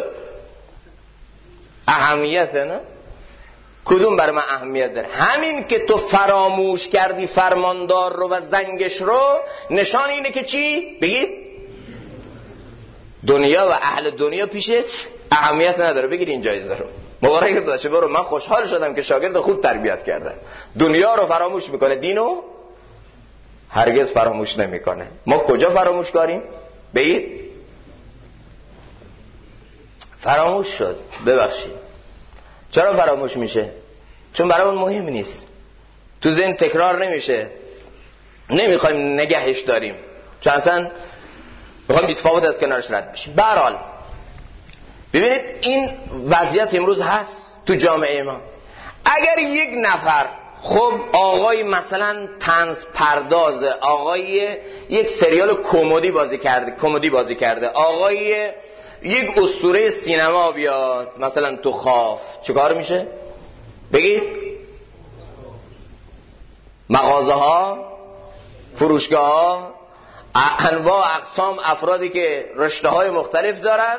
اهمیته نه؟ کدوم برای من اهمیت داره؟ همین که تو فراموش کردی فرماندار رو و زنگش رو، نشان اینه که چی؟ بگید دنیا و اهل دنیا پیشت اهمیت نداره. بگیر این جایزه رو، مبارکت باشه، برو. من خوشحال شدم که شاگرد خوب تربیت کردن. دنیا رو فراموش میکنه، دینو هرگز فراموش نمیکنه. ما کجا فراموش کاریم؟ بگید فراموش شد. ببخشید چرا فراموش میشه؟ چون برای اون مهم نیست، تو ذهن تکرار نمیشه، نمیخوایم نگهش داریم، چون اصلا میخوایم بی‌تفاوت از کنارش رد بشیم. به هر حال ببینید این وضعیت امروز هست تو جامعه ما. اگر یک نفر، خب آقای مثلا طنز پرداز، آقای یک سریال کمدی بازی کرده، آقای یک اسطوره سینما بیاد مثلا تو خواب، چیکار میشه؟ بگید مغازه ها، فروشگاه ها، انواع اقسام افرادی که رشته های مختلف دارن،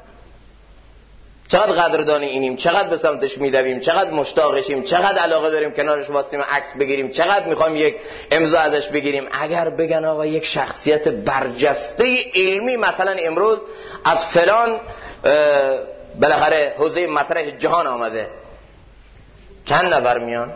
چقدر قدردان اینیم، چقدر به سمتش میدویم، چقدر مشتاقشیم، چقدر علاقه داریم کنارش واسیم عکس بگیریم، چقدر میخوایم یک امضا ازش بگیریم. اگر بگن آقا یک شخصیت برجسته علمی مثلا امروز از فلان بالاخره حوزه مطرح جهان آمده، چند نفر میان؟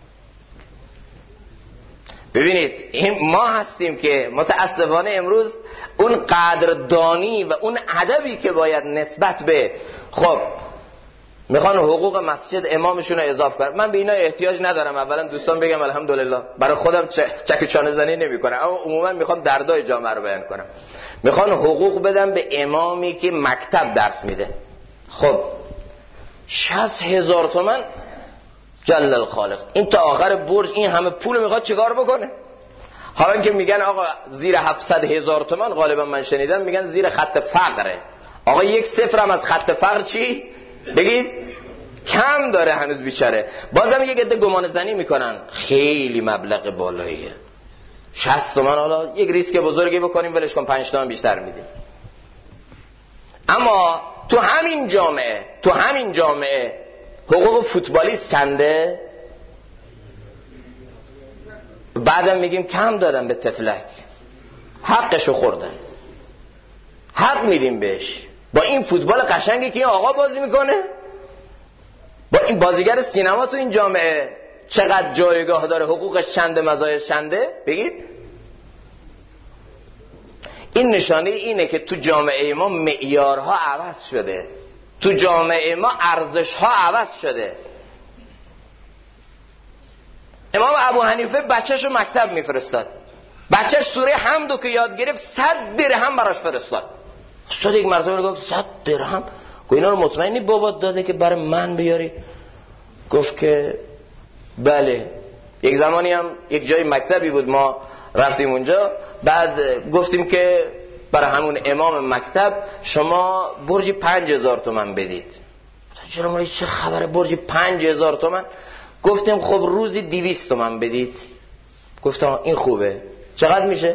ببینید این ما هستیم که متاسفانه امروز اون قدردانی و اون ادبی که باید نسبت به، خب میخوان حقوق مسجد امامشون رو اضافه کنن، من به اینا احتیاج ندارم. اولا دوستان بگم الحمدلله برای خودم چک چانه زنی نمی کنم، اما عموما میخوام دردای جامعه رو بیان کنم. میخوان حقوق بدم به امامی که مکتب درس میده، خب 60,000 تومان جل الخالق، این تا آخر برج این همه پول میخواد چیکار بکنه؟ حالا که میگن آقا زیر 700,000 تومان، غالبا من شنیدم میگن زیر خط فقره. آقا یک صفر هم از خط فقر چی؟ بگید کم داره هنوز بیچاره. بازم یک عده گمان زنی میکنن خیلی مبلغ بالاییه، 60 تومان، حالا یک ریسک بزرگی بکنیم ولش کن 5 تومان بیشتر میدیم. اما تو همین جامعه حقوق فوتبالیست چنده؟ بعدم میگیم کم دادن به تفلک، حقشو خوردن، حق میدیم بهش. با این فوتبال قشنگی که این آقا بازی میکنه، با این بازیگر سینما تو این جامعه چقدر جایگاه داره، حقوقش چنده، مزایاش چنده؟ بگید. این نشانه اینه که تو جامعه ما معیارها عوض شده، تو جامعه ما ارزشها عوض شده. امام ابو حنیفه بچه‌شو مکتب میفرستاد، بچه‌ش سوره حمدو که یاد گرفت 100 درهم براش فرستاد. استاد یک مرتبه گفت 100 درهم؟ گفت اینا رو مطمئنی بابات داده که برای من بیاری؟ گفت که بله. یک زمانی هم یک جای مکتبی بود، ما رفتیم اونجا، بعد گفتیم که برای همون امام مکتب شما برج 5000 تومان بدید. چرا مولی چه خبره برج 5000 تومان؟ گفتیم خب روزی 200 تومان بدید. گفتم این خوبه. چقدر میشه؟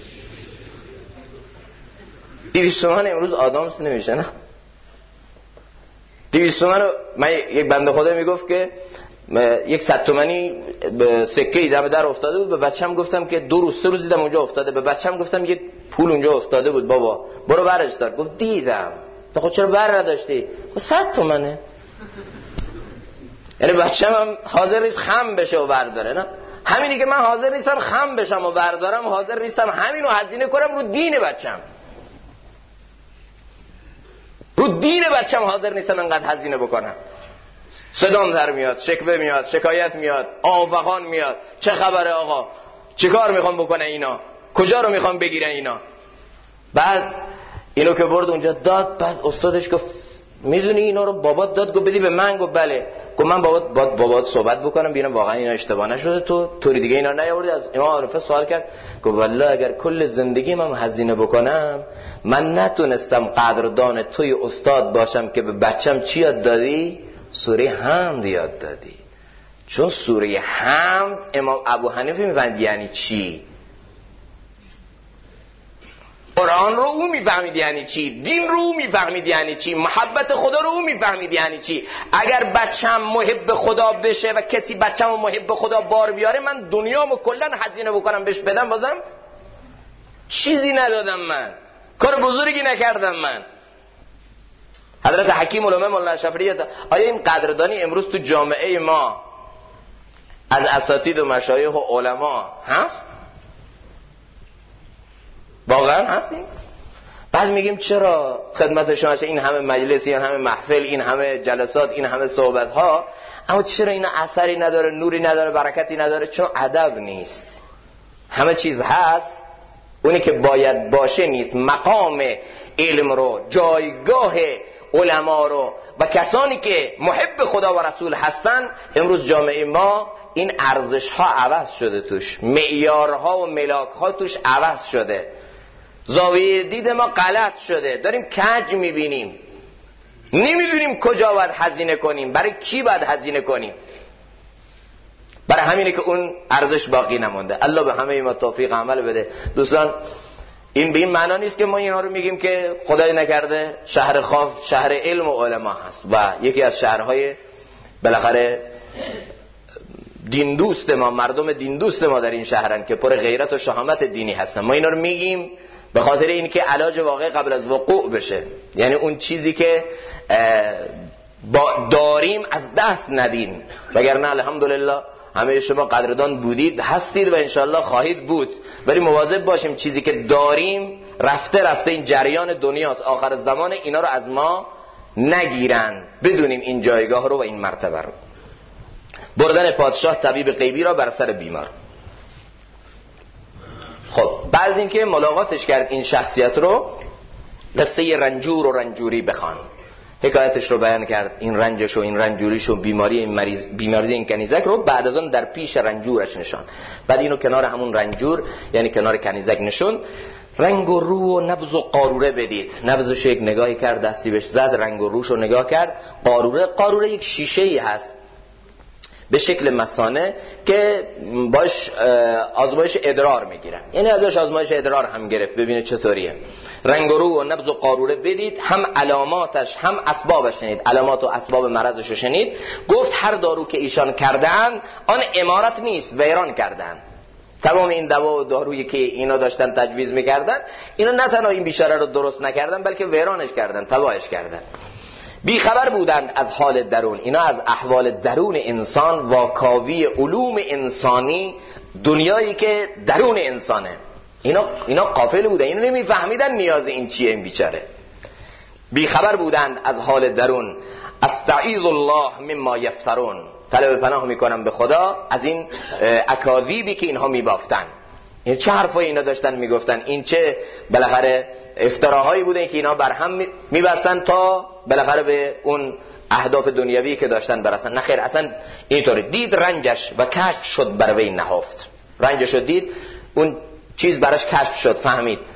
200 تومان امروز آدامس نمیشه نه. 200 تومان رو من یک بنده خدا میگفت که 100 تومانی سکه دم در افتاده بود. به بچه‌م گفتم که 2 روز 3 روز دیدم اونجا افتاده. به بچه‌م گفتم یه پول اونجا افتاده بود بابا برو برش دار. گفت دیدم. خب چرا بر نداشتی؟ خب 100 تومنه. یعنی بچه‌م هم حاضر نیست خم بشه و برداره نه. همینی که من حاضر نیستم خم بشم و بردارم، حاضر نیستم همینو هزینه کنم رو دین بچه‌م. رو دین بچه‌م حاضر نیستم انقدر هزینه بکنم. صدام در میاد، شکوه میاد، شکایت میاد، آفقان میاد. چه خبره آقا؟ چه کار میخوام بکنه اینا؟ کجا رو میخوام بگیرن اینا؟ بعد اینو که برد اونجا داد، بعد استادش گفت میدونی اینا رو بابات داد؟ گفت بدی به من. گفت بله. گفت من بابات صحبت بکنم ببینم واقعا اینا اشتباه نشده، تو طوری دیگه اینا نیاوردی؟ از امام عارفه سوال کرد. گفت والله اگر کل زندگی من هزینه بکنم من نتونستم قدردان توی استاد باشم که به بچم چی یاد دادی؟ سوره حمد یاد دادی. چون سوره حمد امام ابو حنیفه میفهمید یعنی چی، قرآن رو او میفهمید یعنی چی، دین رو او میفهمید یعنی چی، محبت خدا رو او میفهمید یعنی چی. اگر بچم محب خدا بشه و کسی بچم محب خدا بار بیاره، من دنیامو کلن هزینه بکنم بهش بدم بازم چیزی ندادم، من کار بزرگی نکردم. من حضرت حکیم علامه مولانا شفیعی، آیا این قدردانی امروز تو جامعه ما از اساتید و مشایخ و علما هست؟ واقعا هستیم؟ بعد میگیم چرا خدمت شما این همه مجلس، این همه محفل، این همه جلسات، این همه صحبت ها، اما چرا اینا اثری نداره، نوری نداره، برکتی نداره؟ چون ادب نیست. همه چیز هست، اونی که باید باشه نیست. مقام علم رو، جایگاه علما رو و کسانی که محب خدا و رسول هستن، امروز جامعه ما این ارزش ها عوض شده، توش معیارها و ملاک ها توش عوض شده، زاویه دید ما غلط شده، داریم کج میبینیم، نمیدونیم کجا باید هزینه کنیم، برای کی باید هزینه کنیم. برای همینه که اون ارزش باقی نمونده. الله به همه ما توفیق عمل بده. دوستان، این به این معنا نیست که ما اینها رو میگیم که خدای نکرده شهر خاف شهر علم و علما هست و یکی از شهرهای بالاخره دین دوست ما، مردم دین دوست ما در این شهرن که پر غیرت و شهامت دینی هستن. ما اینا رو میگیم به خاطر این که علاج واقع قبل از وقوع بشه، یعنی اون چیزی که داریم از دست ندیم. وگرنه الحمدلله همه شما قدردان بودید، هستید و انشالله خواهید بود، ولی مواظب باشیم چیزی که داریم رفته این جریان دنیاست، آخر زمان اینا رو از ما نگیرن. بدونیم این جایگاه رو و این مرتبه رو. بردن پادشاه طبیب غیبی را بر سر بیمار. خب بعد از اینکه ملاقاتش کرد این شخصیت رو، قصه رنجور و رنجوری بخوان، حکایتش رو بیان کرد، این رنجش و این رنجوریش و بیماری این مریض، بیماری این کنیزک رو بعد از اون در پیش رنجورش نشان. بعد اینو کنار همون رنجور یعنی کنار کنیزک نشون. رنگ و رو و نبض و قاروره بدید. نبضش یک نگاهی کرد، دستی بهش زد، رنگ و روش رو نگاه کرد. قاروره یک شیشه‌ای هست به شکل مثانه که باش آزمایش ادرار میگیرن، یعنی ازش آزمایش ادرار هم گرفت ببینه چطوریه. رنگ و رو و نبض و قاروره بدید، هم علاماتش هم اسبابش شنید، علامات و اسباب مرضش شنید. گفت هر دارو که ایشان کردن آن امارت نیست، ویران کردن. تمام این دوا و دارویی که اینا داشتن تجویز میکردن، اینا نه تنها این بیچاره رو درست نکردن بلکه ویرانش کردن، تباهش کردن. بیخبر بودند از حال درون. اینا از احوال درون انسان، واکاوی علوم انسانی، دنیایی که درون انسانه، اینا غافل بودن، اینا نمیفهمیدن نیاز این چیه. این بیچاره بیخبر بودند از حال درون. استعیذ الله مما یفترون، طلب پناه میکنم به خدا از این اکاذیبی که اینها میبافتن. این چه حرفایی اینا داشتن میگفتن، این چه بالاخره افتراهایی بوده که اینا بر هم میبستن تا بالاخره به اون اهداف دنیوی که داشتن برسن. نه خیر، اصلا اینطوری. دید رنجش و کشف شد بر وی نهفت. رنجش رو دید، اون چیز براش کشف شد، فهمید.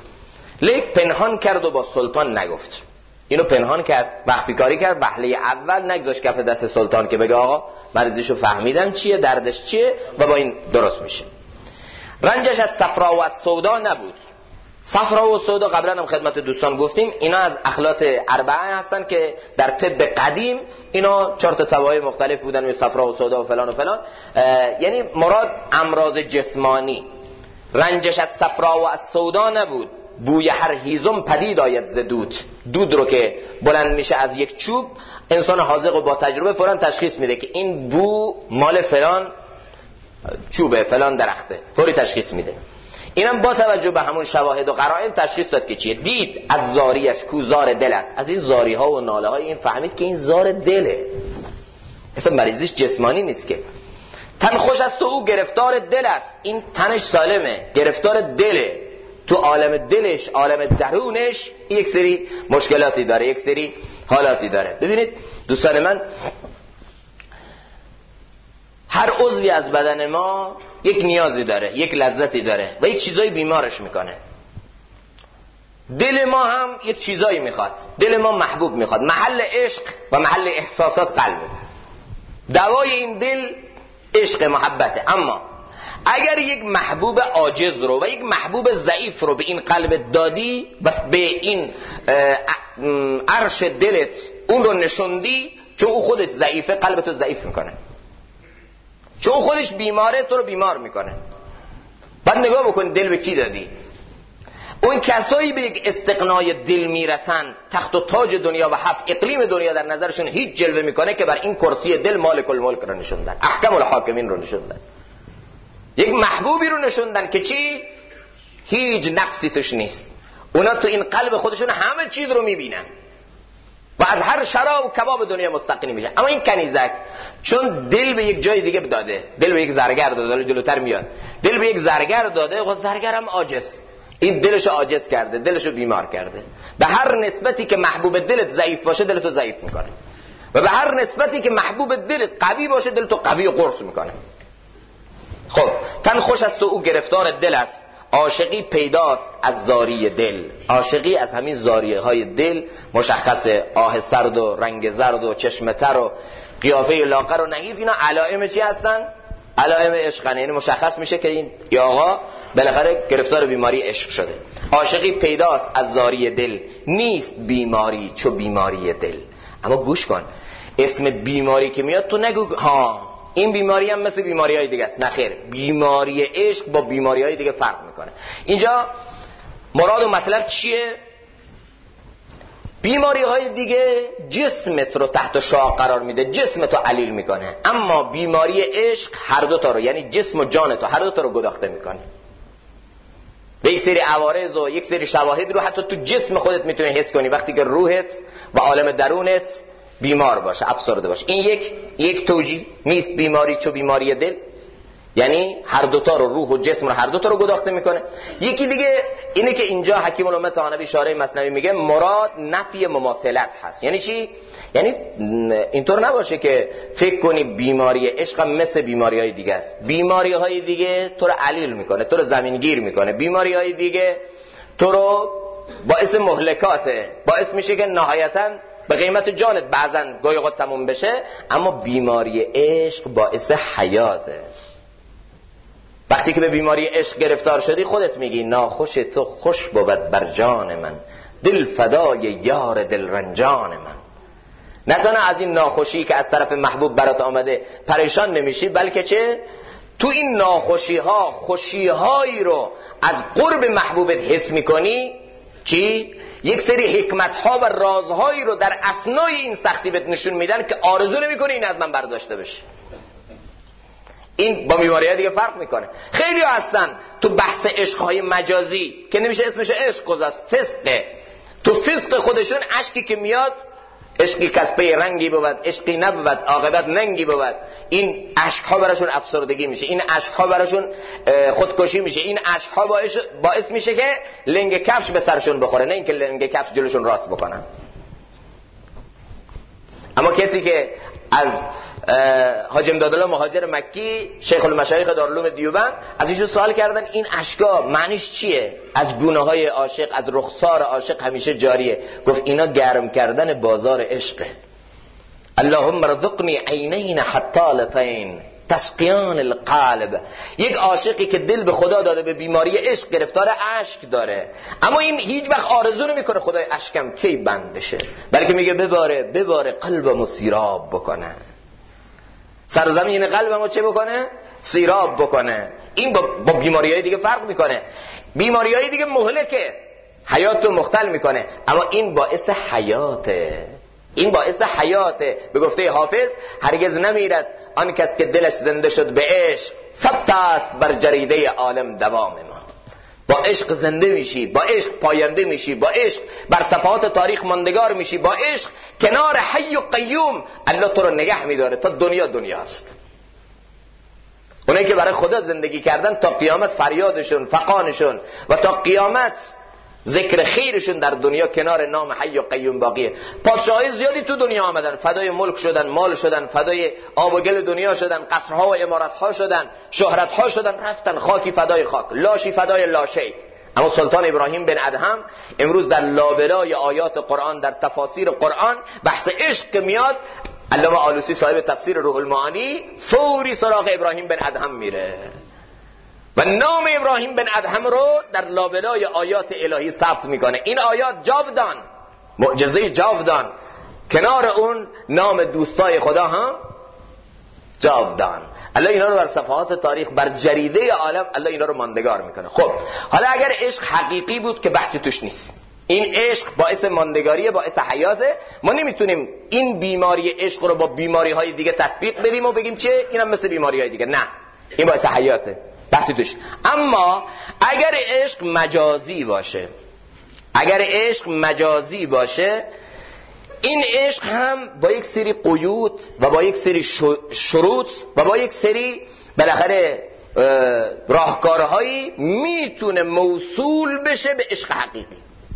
لیک پنهان کرد و با سلطان نگفت. اینو پنهان کرد، مخفی کاری کرد، وهله اول نگذاشت کف دست سلطان که بگه آقا مریضیشو فهمیدم چیه، دردش چیه و با این درست میشه. رنجش از صفرا و از سودا نبود. صفرا و سودا قبلا هم خدمت دوستان گفتیم اینا از اخلاط اربعه هستن که در طب قدیم اینا 4 تا توابع مختلف بودن، مثل صفرا و سودا و فلان و فلان. یعنی مراد امراض جسمانی. رنجش از صفرا و از سودا نبود، بوی هر هیزم پدید آید ز دود. دود رو که بلند میشه از یک چوب، انسان حاذق و با تجربه فوراً تشخیص میده که این بو مال فلان چوبه، فلان درخته، فوری تشخیص میده. اینم با توجه به همون شواهد و قرائن تشخیص داد که چیه. دید از زاریش کو زار دل است. از این زاری ها و ناله های این فهمید که این زار دله، اصلا مریضیش جسمانی نیست که. تن خوش است و او گرفتار دل است. این تنش سالمه، گرفتار دله. تو عالم دلش، عالم درونش یک سری مشکلاتی داره، یک سری حالاتی داره. ببینید دوستان من، هر عضوی از بدن ما یک نیازی داره، یک لذتی داره و یک چیزایی بیمارش میکنه. دل ما هم یک چیزایی میخواد، دل ما محبوب میخواد. محل عشق و محل احساسات قلبه. دوای این دل عشق، محبته. اما اگر یک محبوب عاجز رو و یک محبوب ضعیف رو به این قلب دادی و به این عرش دلت اون رو نشوندی، چون او خودش ضعیفه قلبتو ضعیف میکنه، چون او خودش بیماره تو رو بیمار میکنه. بعد نگاه بکن دل به کی دادی. اون کسایی به یک استقنای دل میرسن تخت و تاج دنیا و 7 اقلیم دنیا در نظرشون هیچ جلوه میکنه که بر این کرسی دل مالک الملک رو نشوندن، احکم الحاکمین رو نشوندن. یک محبوبی رو نشوندن که چی؟ هیچ نقصی توش نیست. اونا تو این قلب خودشون همه چیز رو میبینن و از هر شراب و کباب دنیا مستقنی میشن. اما این کنیزک چون دل به یک جای دیگه داده، دل به یک زرگر داده، جلوتر میاد، دل به یک زرگر داده و زرگرم عاجز، این دلشو عاجز کرده، دلشو بیمار کرده. به هر نسبتی که محبوب دلت ضعیف باشه دلتو ضعیف میکنه و به هر نسبتی که محبوب دلت قوی باشه دلتو قوی و قرص میکنه. خب تن خوش است و او گرفتار دل است، عاشقی پیداست از زاری دل. عاشقی از همین زاریه های دل مشخصه، آه سرد و رنگ زرد و چشم تر و قیافه لاغر و نحیف، اینا علائم چی هستن؟ علائم عشقن. یعنی مشخص میشه که این آقا بالاخره گرفتار بیماری عشق شده. عاشقی پیداست از زاری دل، نیست بیماری چو بیماری دل. اما گوش کن، اسم بیماری که میاد تو نگو ها این بیماری هم مثل بیماری های دیگه است. نخیر، بیماری عشق با بیماری های دیگه فرق میکنه. اینجا مراد و مطلب چیه؟ بیماری های دیگه جسمت رو تحت شعاع قرار میده، جسمت رو علیل میکنه. اما بیماری عشق هر دو تا رو، یعنی جسم و جانت رو، هر دو تا رو گداخته میکنه. به یک سری عوارض و یک سری شواهد رو حتی تو جسم خودت میتونی حس کنی وقتی که روحت و عالم درونت بیمار باشه، افسرده باشه. این یک توجیه. نیست بیماری چو بیماری دل، یعنی هر دوتا رو، روح و جسم رو، هر دوتا رو گداخته میکنه. یکی دیگه اینه که اینجا حکیم الامه طحاوی شارح مثنوی میگه مراد نفی مماثلت هست. یعنی چی؟ یعنی اینطور نباشه که فکر کنی بیماری عشق هم مثل بیماری های دیگه است. بیماری های دیگه تو رو علیل میکنه، تو رو زمینگیر میکنه. بیماری های دیگه تو رو باعث مهلکاته، باعث میشه که نهایتاً به قیمت جانت بعضن گاهی اوقات تموم بشه. اما بیماری عشق باعث حیاته. وقتی که به بیماری عشق گرفتار شدی خودت میگی ناخوش تو خوش بود بر جان من، دل فدای یار دل رنجان من. نه تنها از این ناخوشی که از طرف محبوب برات آمده پریشان نمیشی، بلکه چه؟ تو این ناخوشی ها خوشی هایی رو از قرب محبوبت حس میکنی. چی؟ یک سری حکمت ها و رازهایی رو در اثنای این سختی بهت نشون میدن که آرزو نمیکنی این از من برداشته بشه. این با بیماری ها دیگه فرق میکنه. خیلی ها هستن تو بحث عشقهای مجازی که نمیشه اسمش عشق گذاشت، فسقه. تو فسق خودشون عشقی که میاد، عشقی کسبه رنگی بود، عشقی نبود، عاقبت ننگی بود. این عشقها براشون افسردگی میشه، این عشقها براشون خودکشی میشه، این عشقها باعث میشه که لنگ کفش به سرشون بخوره، نه اینکه لنگ کفش جلوشون راست بکنن. اما کسی که از حاج امدادالله مهاجر مکی شیخ المشایخ دارالعلوم دیوبند از ایشون سوال کردن این اشکا معنیش چیه؟ از گونه های عاشق، از رخسار عاشق همیشه جاریه. گفت اینا گرم کردن بازار عشقه. اللهم ارزقنی عینین حطالتین تسقیان القلب. یک عاشقی که دل به خدا داده به بیماری عشق گرفتار اشک داره، اما این هیچ وقت آرزو نمیکنه خدای اشکم کی بند بشه، بلکه میگه بباره قلبمو سیراب بکنه، سرزمین قلبمو چه بکنه؟ سیراب بکنه. این با بیماریهای دیگه فرق میکنه. بیماریهای دیگه مهلکه، حیاتو مختل میکنه، اما این باعث حیاته. این باعث حیاته. به گفته حافظ هرگز نمیرد آن کس که دلش زنده شد به عشق، ثبت است بر جریده عالم دوام ما. با عشق زنده میشی، با عشق پاینده میشی، با عشق بر صفحات تاریخ ماندگار میشی، با عشق کنار حی و قیوم الله تو رو نگه میداره تا دنیاست. اونایی که برای خدا زندگی کردن تا قیامت فریادشون، فقانشون و تا قیامت ذکر خیرشون در دنیا کنار نام حی و قیوم باقیه. پادشاهای زیادی تو دنیا آمدن، فدای ملک شدن، مال شدن، فدای آب و گل دنیا شدن، قصرها و امارتها شدن، شهرتها شدن، رفتن خاکی فدای خاک، لاشی فدای لاشی. اما سلطان ابراهیم بن ادهم امروز در لابلای آیات قرآن، در تفاسیر قرآن بحث عشق که میاد، علامه آلوسی صاحب تفسیر روح المعانی فوری سراغ ابراهیم بن ادهم میره و نام ابراهیم بن ادهم رو در لابلای آیات الهی ثبت میکنه. این آیات جاودان، معجزه جاودان، کنار اون نام دوستای خدا هم جاودان. الله اینا رو بر صفحات تاریخ، بر جریده عالم الله اینا رو ماندگار میکنه. خب حالا اگر عشق حقیقی بود که بحثی توش نیست، این عشق باعث ماندگاریه، باعث حیاته، ما نمیتونیم این بیماری عشق رو با بیماری های دیگه تطبیق بدیم و بگیم چه اینم مثل بیماری های دیگه. نه، این باعث حیاته، بحثی توش. اما اگر عشق مجازی باشه، اگر عشق مجازی باشه، این عشق هم با یک سری قیود و با یک سری شروط و با یک سری بالاخره راهکارهایی میتونه موصول بشه به عشق حقیقی.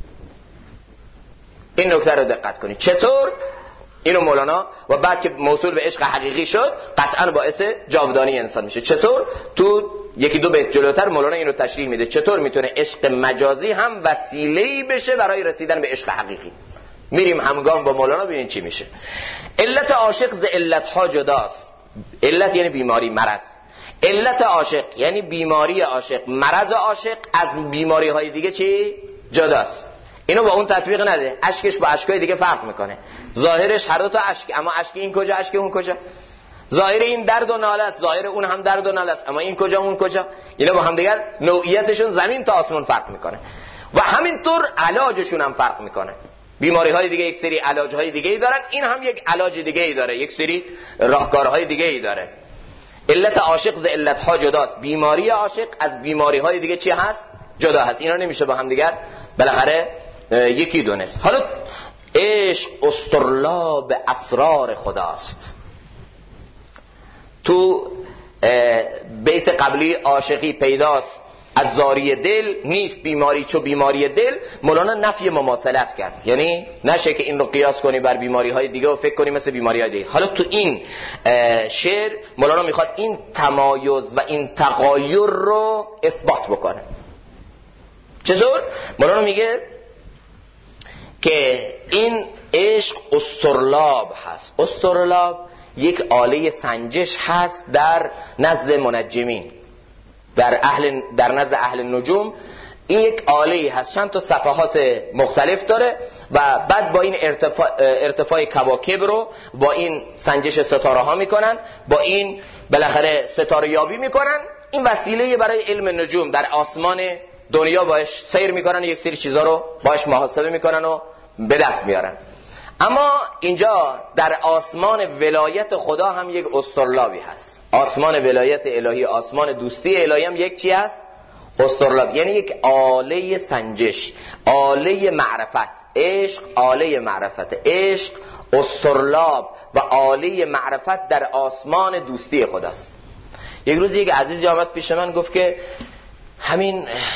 این نکته رو دقت کنید. چطور؟ اینو مولانا و بعد که موصول به عشق حقیقی شد قطعا باعث جاودانی انسان میشه. چطور؟ تو یکی دو بیت جلوتر مولانا اینو تشریح میده چطور میتونه عشق مجازی هم وسیله‌ای بشه برای رسیدن به عشق حقیقی. میریم همگام با مولانا ببینید چی میشه. علت عاشق ز علت‌ها جداست. علت یعنی بیماری، مرض. علت عاشق یعنی بیماری عاشق، مرض عاشق از بیماری‌های دیگه چی؟ جداست. اینو با اون تطبیق نده. اشکش با اشکای دیگه فرق میکنه. ظاهرش هر دو تا اشک، اما اشک این کجا، اشک اون کجا. ظاهر این درد و ناله است، ظاهر اون هم درد و ناله است، اما این کجا اون کجا. اینا با هم دیگر نوعیتشون زمین تا آسمون فرق میکنه و همینطور علاجشون هم فرق میکنه. بیماری های دیگه یک سری علاج های دیگه ای دارن، این هم یک علاج دیگه ای داره، یک سری راهکارهای دیگه ای داره. علت عاشق ز علت ها جداست. بیماری عاشق از بیماری های دیگه چی هست؟ جدا هست. اینا نمیشه با هم دیگر بالاخره یکی دونست. حالا عشق استرلاب اسرار خداست. تو بیت قبلی عاشقی پیداست از زاری دل، نیست بیماری چو بیماری دل. مولانا نفی مماثلت کرد، یعنی نشه که این رو قیاس کنی بر بیماری های دیگه و فکر کنی مثل بیماری های دیگه. حالا تو این شعر مولانا میخواد این تمایز و این تغایر رو اثبات بکنه. چطور؟ مولانا میگه که این عشق استرلاب هست. استرلاب یک آله سنجش هست در نزد منجمین، در نزد اهل نجوم. این یک آله هست، چند تا صفحات مختلف داره و بعد با این ارتفاع کواکب رو با این سنجش ستاره ها میکنن، با این بالاخره ستاره یابی میکنن. این وسیله برای علم نجوم در آسمان دنیا باش سیر میکنن و یک سری چیزا رو باش محاسبه میکنن و به دست میارن. اما اینجا در آسمان ولایت خدا هم یک استرلابی هست. آسمان ولایت الهی، آسمان دوستی الهی هم یک چی هست؟ استرلاب، یعنی یک آله سنجش، آله معرفت. عشق آله معرفت، عشق استرلاب و آله معرفت در آسمان دوستی خداست. یک روز یک عزیزی آمد پیش من گفت که همین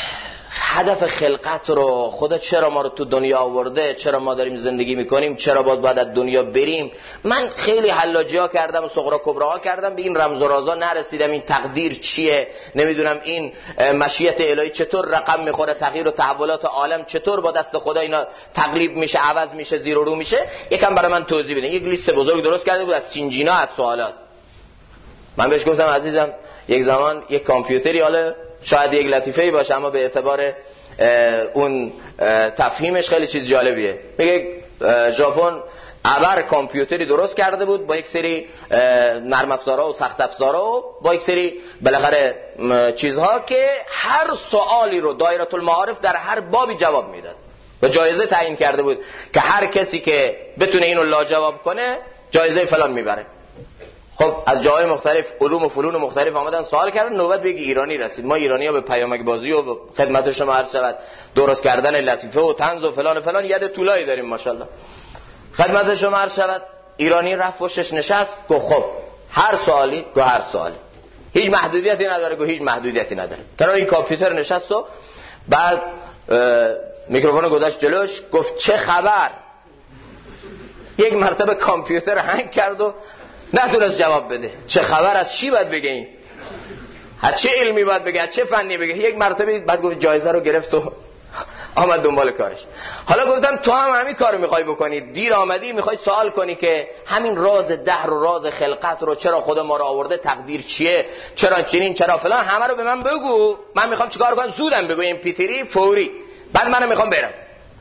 هدف خلقت رو، خدا چرا ما رو تو دنیا آورده، چرا ما داریم زندگی میکنیم، چرا باید از دنیا بریم. من خیلی حلاجی ها کردم و صغرا کبرا ها کردم، به این رمز و رازا نرسیدم. این تقدیر چیه، نمیدونم این مشیت الهی چطور رقم میخوره، تغییر و تحولات عالم چطور با دست خدا اینا تقلیب میشه، عوض میشه، زیر و رو میشه. یکم برای من توضیح بده. یک لیست بزرگ درست کرده بود از سینجینا از سوالات. من بهش گفتم عزیزم یک زمان یک کامپیوتری، حالا شاید یک لطیفه‌ای باشه اما به اعتبار اون تفهیمش خیلی چیز جالبیه. میگه ژاپن ابر کامپیوتری درست کرده بود با یک سری نرم افزارها و سخت افزارها و با یک سری بالاخره چیزها که هر سوالی رو دایره المعارف در هر بابی جواب میداد و جایزه تعیین کرده بود که هر کسی که بتونه اینو لاجواب کنه جایزه فلان میبره. خب از جاهای مختلف علوم و فنون مختلف آمدن سوال کردن، نوبت به ایرانی رسید. ما ایرانی‌ها به پیامک بازی و خدمت شما عرض شود درست کردن لطیفه و طنز و فلان و فلان ید طولایی داریم ماشاءالله. خدمت شما عرض شود ایرانی رفت پشتش نشست، گفت خب هر سوالی هیچ محدودیتی نداره، هیچ محدودیتی نداره. کنار این کامپیوتر نشست و بعد میکروفون گذاشت جلوش، گفت چه خبر. یک مرتبه کامپیوتر هنگ کرد و نتونست جواب بده. چه خبر از چی باید بگه این؟ از چه علمی باید بگه؟ از چه فنی بگه؟ یک مرتبه بعد گفت جایزه رو گرفت و آمد دنبال کارش. حالا گفتم تو هم همین کارو میخوای بکنی، دیر آمدی میخوای سوال کنی که همین راز دهر و راز خلقت رو، چرا خدا ما رو آورده، تقدیر چیه، چرا چنین، چرا فلان، همه رو به من بگو. من میخوام چیکار کنم؟ زودم بگو، این پیتری فوری، بعد منم میخوام برم.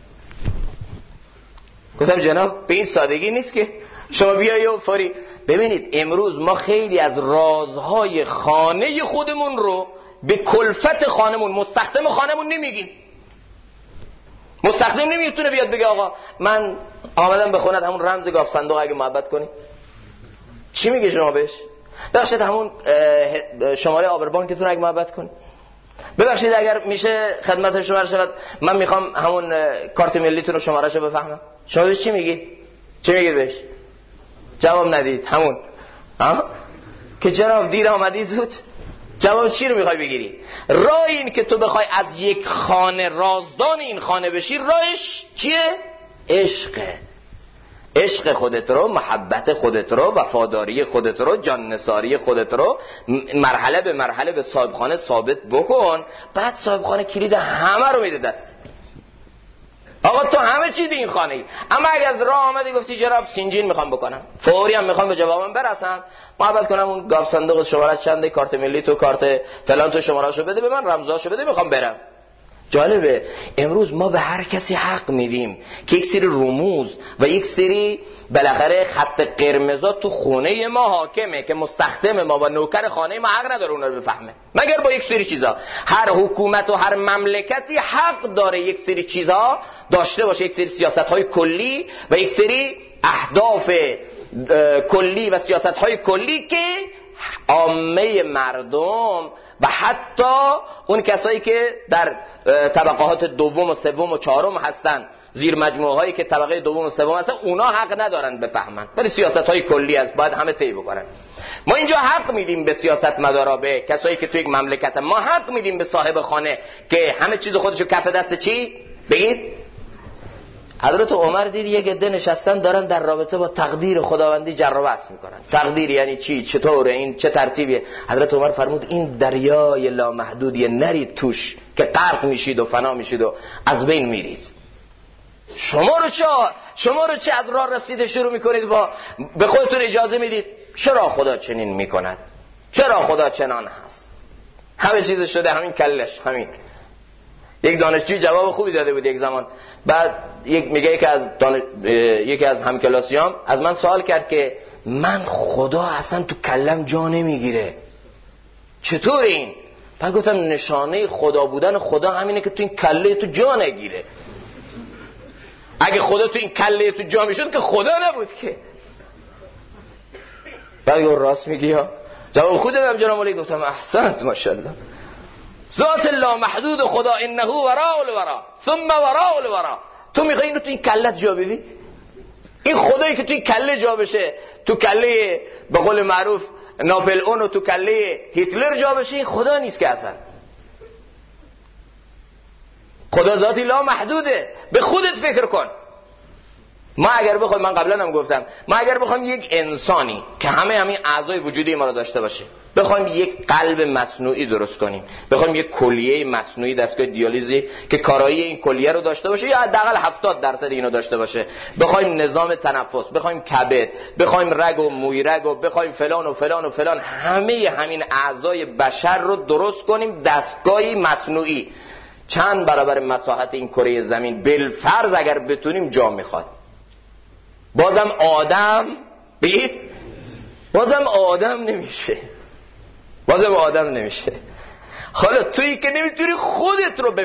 گفتم جناب به این سادگی نیست که شما بیایی و فوری. ببینید امروز ما خیلی از رازهای خانه خودمون رو به کلفت خانمون، مستخدم خانمون نمیگیم. مستخدم نمیتونه بیاد بگه آقا من آمدم به خونت همون رمز گاف صندوق اگه محبت کنی. چی میگه شما بهش؟ ببخشید همون شماره آبربانکتون اگه محبت کنی. ببخشید اگر میشه خدمت شما شود من میخوام همون کارت ملیتون رو شمارهشو بفهمم. شما بهش چی میگید؟ چی میگید بهش؟ جواب ندید. همون که جناب دیر آمدی زود. جواب چی رو میخوای بگیری؟ راه این که تو بخوای از یک خانه رازدان این خانه بشی، راهش چیه؟ عشقه. عشق خودت رو، محبت خودت رو، وفاداری خودت رو، جان نثاری خودت رو مرحله به مرحله به صاحب خانه ثابت بکن. بعد صاحب خانه کلید همه رو میده دست. آقا تو همه چی دی این خانه ای. اما اگه از راه آمدی گفتی جناب سینجین میخوام بکنم، فوری هم میخوام به جوابم برسم، محبت کنم اون گاف صندوق شماره چنده، کارت ملی تو، کارت فلان تو، شمارهشو بده به من، رمزاشو بده، میخوام برم. جالبه امروز ما به هر کسی حق میدیم که یک سری رموز و یک سری بالاخره خط قرمزا تو خونه ما حاکمه که مستخدم ما و نوکر خانه ما حق نداره اونا رو بفهمه، مگر با یک سری چیزا. هر حکومت و هر مملکتی حق داره یک سری چیزا داشته باشه، یک سری سیاست‌های کلی و یک سری اهداف کلی و سیاست‌های کلی که عامه مردم و حتی اون کسایی که در طبقات دوم و سوم و چهارم هستن، زیر مجموعه هایی که طبقه دوم و سوم هستن، اونا حق ندارن بفهمن، ولی سیاست های کلی است باید همه طی بکنن. ما اینجا حق میدیم به سیاست مدارا، به کسایی که تو یک مملکت، ما حق میدیم به صاحب خانه که همه چیز خودشو کف دست چی بگید. حضرت عمر دید یک عده نشستن دارن در رابطه با تقدیر خداوندی جر و بحث میکنن. تقدیر یعنی چی، چطوره، این چه ترتیبیه؟ حضرت عمر فرمود این دریای لامحدودی نرید توش که غرق میشید و فنا میشید و از بین میرید. شما رو چه از راه رسیده شروع میکنید با به خودتون اجازه میدید؟ چرا خدا چنین میکند؟ چرا خدا چنان هست؟ همه چیز شده همین کلش همین. یک دانشجوی جواب خوبی داده بود یک زمان. بعد میگه یکی از همکلاسیام از من سوال کرد که من خدا اصلا تو کلم جا نمیگیره، چطور این؟ بعد گفتم نشانه خدا بودن خدا همینه که تو این کله تو جا نگیره. اگه خدا تو این کله تو جا میشد که خدا نبود که. بعد گفت راست میگی ها. جواب خود دادم جناب علی. گفتم احسنت ماشاءالله. ذات لامحدود خدا انه وراء الورا ثم وراء الورا. تو میخوای اینو تو این کلت جا بدی؟ این خدایی که تو این کله جا بشه، تو کله به قول معروف ناپلئون و تو کله هیتلر جا بشه، این خدا نیست که اصلا. خدا ذاتی لا محدوده. به خودت فکر کن. ما اگر بخوایم، من قبلا هم گفتم، ما اگر بخوایم یک انسانی که همین اعضای وجودی ما رو داشته باشه، بخوایم یک قلب مصنوعی درست کنیم، بخوایم یک کلیه مصنوعی دستگاه دیالیزی که کارایی این کلیه رو داشته باشه یا حداقل 70% اینو داشته باشه، بخوایم نظام تنفس، بخوایم کبد، بخوایم رگ و موی رگ و بخوایم فلان و فلان و فلان، همین اعضای بشر رو درست کنیم دستگاهی مصنوعی، چند برابر مساحت این کره زمین بالفرض اگر بتونیم جا میخواد. بازم آدم بگید، بازم آدم نمیشه. حالا تویی که نمیتونی خودت رو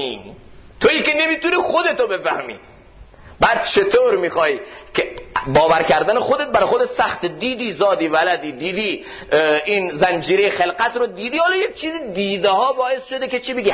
بفهمی، بعد چطور میخوای که باور کردن خودت برای خودت سخت؟ دیدی زادی ولدی، دیدی این زنجیره خلقت رو دیدی، حالا یک چیز دیده ها باعث شده که چی بگی؟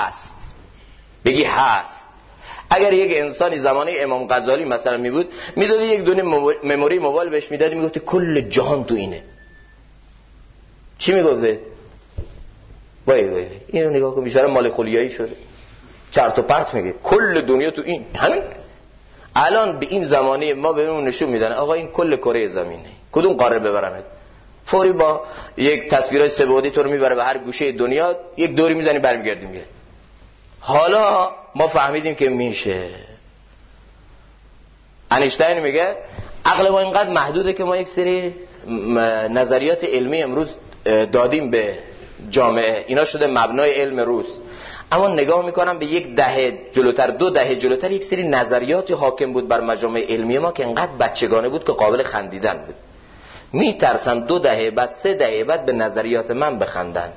هست. اگر یک انسانی زمانه امام غزالی مثلا میبود، میدادی یک دونه مموری موبایل بهش میدادی، میگفتی کل جهان تو اینه، چی میگفته؟ وای اینو نگاه کن، بیچاره مال خلیایی شده، چرت و پرت میگه، کل دنیا تو این همین. الان به این زمانه ما بهمون نشون میدن آقا این کل کره زمینه، کدوم قاره ببرمت؟ فوری با یک تصویرای سه‌بعدی تو رو میبره به هر گوشه دنیا، یک دوری میزنی برمیگردی میگه. حالا ما فهمیدیم که میشه. انیشتین میگه عقل ما اینقدر محدوده که ما یک سری نظریات علمی امروز دادیم به جامعه، اینا شده مبنای علم روز، اما نگاه میکنم به یک دهه جلوتر، 2 دهه جلوتر، یک سری نظریاتی حاکم بود بر مجامع علمی ما که اینقدر بچگانه بود که قابل خندیدن بود. میترسم 2 دهه بعد، 3 دهه بعد به نظریات من بخندن.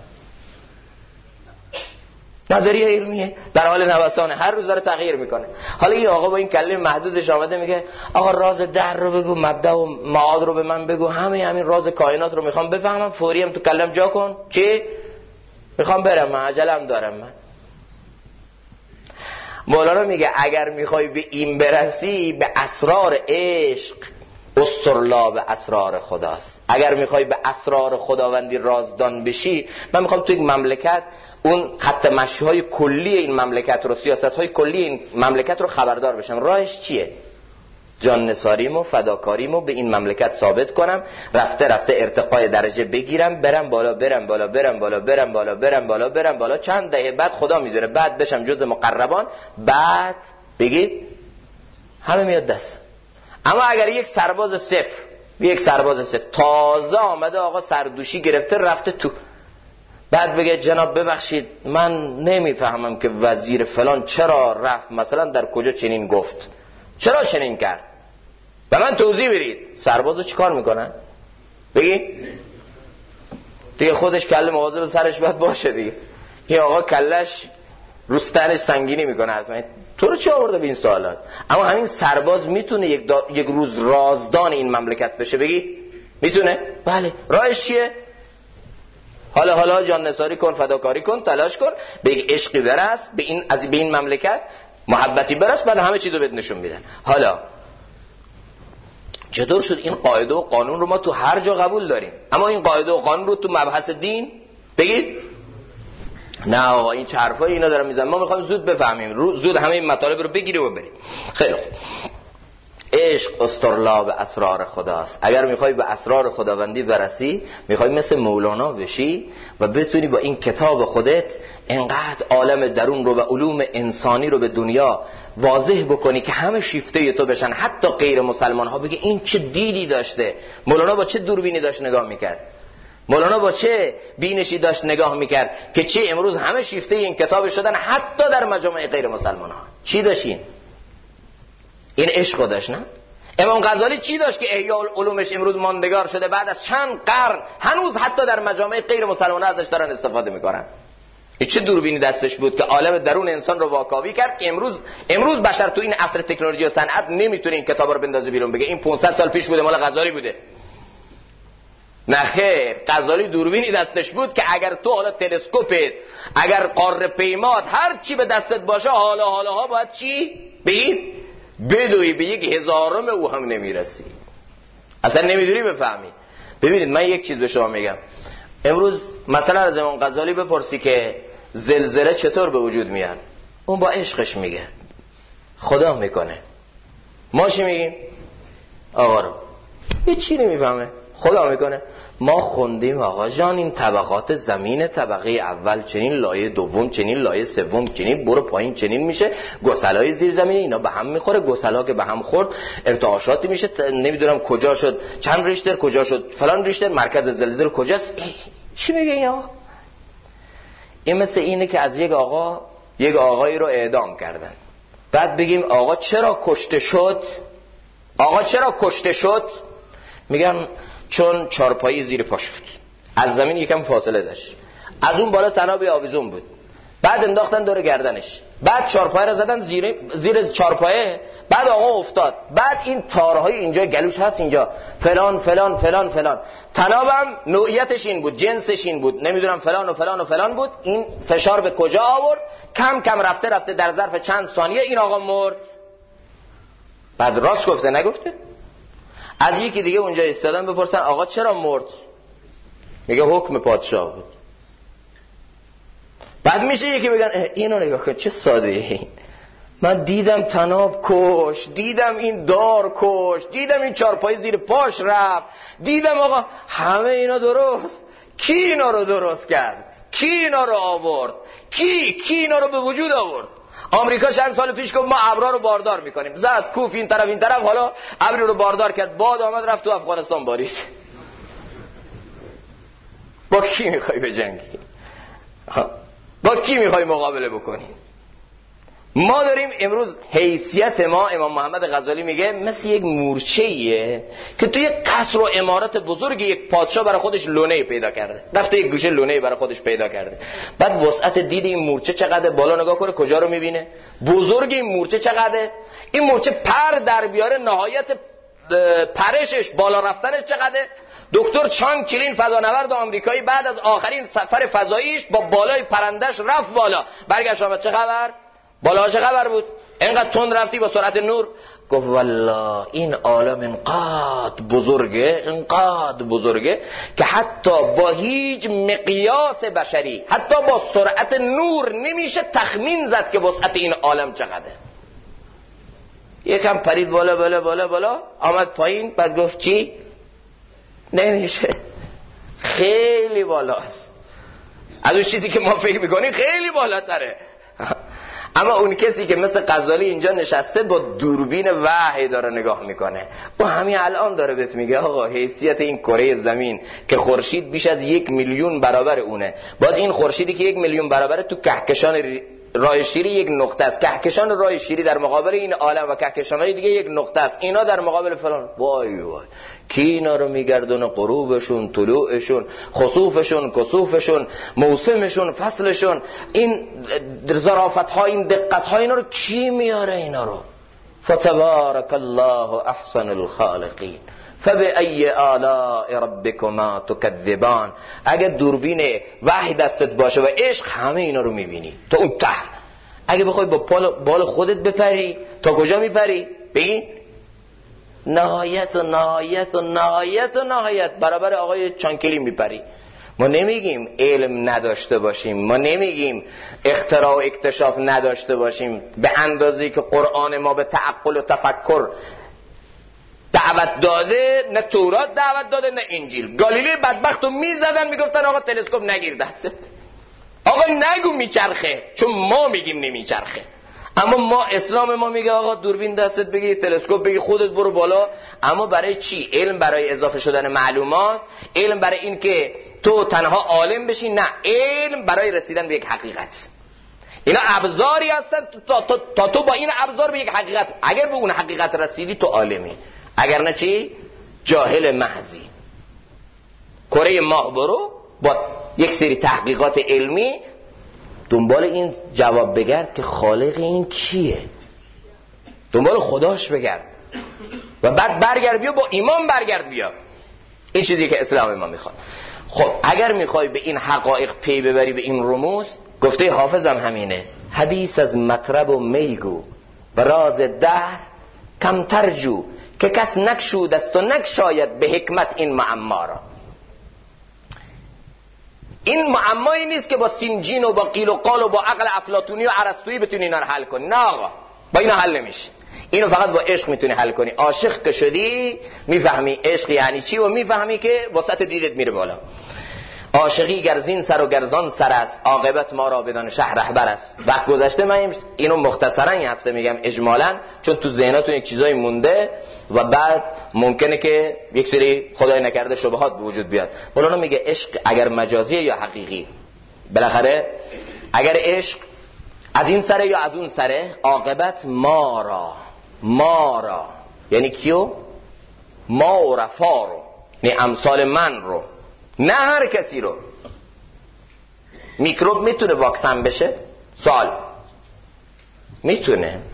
نظریه علمیه در حال نوسانه، هر روز داره تغییر میکنه. حالا این آقا با این کلمه محدودش آمده میگه آقا راز در رو بگو، مبدا و معاد رو به من بگو، همین راز کائنات رو میخوام بفهمم، فوری هم تو کلم جا کن. چی؟ میخوام برم، من عجلم دارم. من مولانا میگه اگر میخوای به این برسی، به اسرار عشق استرلاب اسرار خداست. اگر میخوای به اسرار خداوندی رازدان بشی، من میخوام تو یک مملکت اون خط مشی‌های کلی این مملکت رو، سیاست‌های کلی این مملکت رو خبردار بشم. راهش چیه؟ جان نثاریمو، فداکاریمو به این مملکت ثابت کنم، رفته ارتقای درجه بگیرم، برم بالا، چند دهه بعد خدا میدونه بعد بشم جز مقربان، بعد بگید همه میاد دست. اما اگر یک سرباز صفر تازه آمده آقا سردوشی گرفته رفته تو، بعد بگه جناب ببخشید من نمیفهمم که وزیر فلان چرا رفت مثلا در کجا چنین گفت، چرا چنین کرد، به من توضیح بدید. سربازو چی کار میکنن؟ بگی دیگه خودش کله مواظب سرش باید باشه دیگه. این آقا کلش روستنش سنگینی میکنه حتما. تو رو چه آورده به این سوالات؟ اما همین سرباز میتونه یک روز رازدان این مملکت بشه. بگی میتونه؟ بله. راهش چیه؟ حالا جان نثاری کن، فداکاری کن، تلاش کن، به یک عشقی برس، به این مملکت محبتی برس، بعد همه چیزو بهت نشون میدن. حالا چطور شد این قاعده و قانون رو ما تو هر جا قبول داریم، اما این قاعده و قانون رو تو مبحث دین بگید نه آقا این حرفای اینا دارن میزنن، ما میخوایم زود بفهمیم، زود همه این مطالب رو بگیریم و بریم. خیلی خوب. عشق استرلاب اسرار خداست. اگر میخوای به اسرار خداوندی برسی، میخوای مثل مولانا بشی و بتونی با این کتاب خودت انقدر عالم درون رو و علوم انسانی رو به دنیا واضح بکنی که همه شیفته تو بشن، حتی غیر مسلمان ها بگه این چه دیدی داشته، مولانا با چه دوربینی داشت نگاه میکرد، مولانا با چه بینشی داشت نگاه میکرد که چه امروز همه شیفته این کتاب شدن، حتی در مجامع غیر مسلمان ها. چی داشتین؟ این عشق داشت. نه امام غزالی چی داشت که احیاء العلومش امروز ماندگار شده، بعد از چند قرن هنوز حتی در مجامع غیر مسلمان ازش دارن استفاده میکنن. این چه دوربینی دستش بود که عالم درون انسان رو واکاوی کرد که امروز بشر تو این عصر تکنولوژی و صنعت نمیتونه این کتابا رو بندازه بیرون بگه این 500 سال پیش بوده، مال غزالی بوده. نه خیر، غزالی دوربینی دستش بود که اگر تو حالا تلسکوپت، اگر قاره پیمات، هر چی به دستت باشه، حالا باید چی بدوی به 1000م او هم نمیرسی، اصلا نمیدونی بفهمی. ببینید من یک چیز به شما میگم، امروز مثلا از امام غزالی بپرسی که زلزله چطور به وجود میاد، اون با عشقش میگه، خدا میکنه. ما چی میگیم؟ آقا رو هیچ چی نمیفهمه، خدا میکنه. ما خوندیم آقا جان این طبقات زمین، طبقه اول چنین، لایه دوم چنین، لایه سوم چنین، برو پایین چنین میشه، گسلای زیر زمین اینا به هم میخوره، گسلا که به هم خورد ارتعاشاتی میشه، نمیدونم کجا شد چند ریشتر، کجا شد فلان ریشتر، مرکز زلزله کجاست. چی میگه این آقا؟ این مثل اینه که از یک آقایی رو اعدام کردن، بعد بگیم آقا چرا کشته شد؟ آقا چرا کشته شد؟ میگم چون چارپایی زیر پاش بود، از زمین یکم فاصله داشت، از اون بالا تنابی آویزون بود، بعد انداختن دور گردنش، بعد چارپایه رو زدن زیر چارپایه، بعد آقا افتاد، بعد این تارهای اینجا گلوش هست اینجا فلان فلان فلان فلان، تنابم نوعیتش این بود، جنسش این بود، نمیدونم فلان و فلان و فلان بود. این فشار به کجا آورد؟ کم کم رفته رفته در ظرف چند ثانیه این آقا مرد. بعد راست گفته نگفته؟ از یکی دیگه اونجا ایستادن بپرسن آقا چرا مرد؟ میگه حکم پادشاه بود. بعد میشه یکی بگن اینو نگاه کن چه ساده ای، من دیدم تناب کش، دیدم این دار کش، دیدم این چارپای زیر پاش رفت، دیدم آقا همه اینا درست. کی اینا رو درست کرد؟ کی اینا رو آورد؟ کی اینا رو به وجود آورد؟ آمریکا چند سال پیش گفت ما ابرا رو باردار میکنیم، زد کوف این طرف، حالا ابری رو باردار کرد، باد آمد رفت تو افغانستان بارید. با کی میخوای بجنگی؟ با کی میخوای مقابله بکنی؟ ما داریم امروز حیثیت ما، امام محمد غزالی میگه مثل یک مورچه‌ایه که توی قصر و عمارت بزرگ یک پادشاه برای خودش لونه پیدا کرده، رفته یک گوشه لونه برای خودش پیدا کرده، بعد وسعت دید این مورچه چقدر، بالا نگاه کنه کجا رو میبینه، بزرگ این مورچه چقدره، این مورچه پر در بیاره، نهایت پرشش بالا رفتنش چقدره. دکتر چان کلین فضانورد آمریکایی بعد از آخرین سفر فضاییش با بالای پرندش رفت بالا، برگشت آمد چه خبر؟ بالا چه خبر بود؟ اینقدر تند رفتی با سرعت نور؟ گفت والله این عالم اینقدر بزرگه که حتی با هیچ مقیاس بشری، حتی با سرعت نور نمیشه تخمین زد که وسعت این عالم چقدره. یکم پرید بالا آمد پایین، بعد گفت چی؟ نمیشه، خیلی بالاست، از اون چیزی که ما فکر میکنیم خیلی بالاتره. اما اون کسی که مثل غزالی اینجا نشسته با دوربین وحی داره نگاه میکنه، و همین الان داره بهت میگه آقا حیثیت این کره زمین که خورشید بیش از 1 میلیون برابر اونه، باز این خورشیدی که 1 میلیون برابره تو کهکشان راه شیری یک نقطه است، کهکشان راه شیری در مقابل این عالم و کهکشان‌های دیگه یک نقطه است، اینا در مقابل فلان. وای کی اینا رو میگردونه؟ غروبشون، طلوعشون، خسوفشون، کسوفشون، موسمشون، فصلشون، این ظرافت‌ها، این دقت‌ها، اینا رو کی میاره؟ اینا رو فتبارک الله احسن الخالقین فبأي آلاء ربكما تكذبان. اگه دوربین وحی دستت باشه و عشق، همه اینا رو میبینی تو اون ته. اگه بخوای با بال خودت بپری، تا کجا میپری؟ بگی نهایت و نهایت و نهایت و نهایت برابر آقای چانکلی میپری. ما نمیگیم علم نداشته باشیم، ما نمیگیم اختراع و اکتشاف نداشته باشیم به اندازه‌ای که قرآن ما به تعقل و تفکر دعوت داده، نه تورات دعوت داده نه انجیل. گالیله بدبخت رو میزدن میگفتن آقا تلسکوپ نگیر دستت، آقا نگو میچرخه، چون ما میگیم نمیچرخه. اما ما اسلام ما میگه آقا دوربین دستت بگی، تلسکوپ بگی، خودت برو بالا. اما برای چی؟ علم برای اضافه شدن معلومات، علم برای این که تو تنها عالم بشی؟ نه، علم برای رسیدن به یک حقیقت. اینا ابزاری هستن تا تو با این ابزار به یک حقیقت، اگر به اون حقیقت رسیدی تو عالمی، اگر نه چی؟ جاهل محضی. کره ماه برو با یک سری تحقیقات علمی دنبال این جواب بگرد که خالق این کیه، دنبال خداش بگرد و بعد برگرد بیا با ایمان برگرد بیا. این چیزی که اسلام ما میخواد. خب اگر میخوای به این حقایق پی ببری، به این رموز، گفته حافظم همینه: حدیث از مطرب و میگو و راز دهر کم ترجو، که کس نکشود است و نکشاید به حکمت این معما را. این معمایی نیست که با سینجین و با قیل و قال و با عقل افلاطونی و ارسطویی بتونی اینا رو حل کنی. نه آقا، با اینا حل نمیشه. اینو فقط با عشق میتونی حل کنی. عاشق که شدی میفهمی عشق یعنی چی و میفهمی که وسط دیدت میره بالا. عاشقی گرزین سر و گرزان سر است، عاقبت ما را بدان شه رهبر است. وقت گذشته من اینو مختصرا یه هفته میگم اجمالا، چون تو ذهناتون یک چیزایی مونده و بعد ممکنه که یک سری خدای نکرده شبهات به وجود بیاد. مولانا میگه عشق اگر مجازیه یا حقیقی، بالاخره اگر عشق از این سره یا از اون سره، عاقبت ما را یعنی کیو؟ ما و رفا رو، نه امثال من رو، نه هر کسی رو. میکروب میتونه واکسن بشه؟ سوال. میتونه.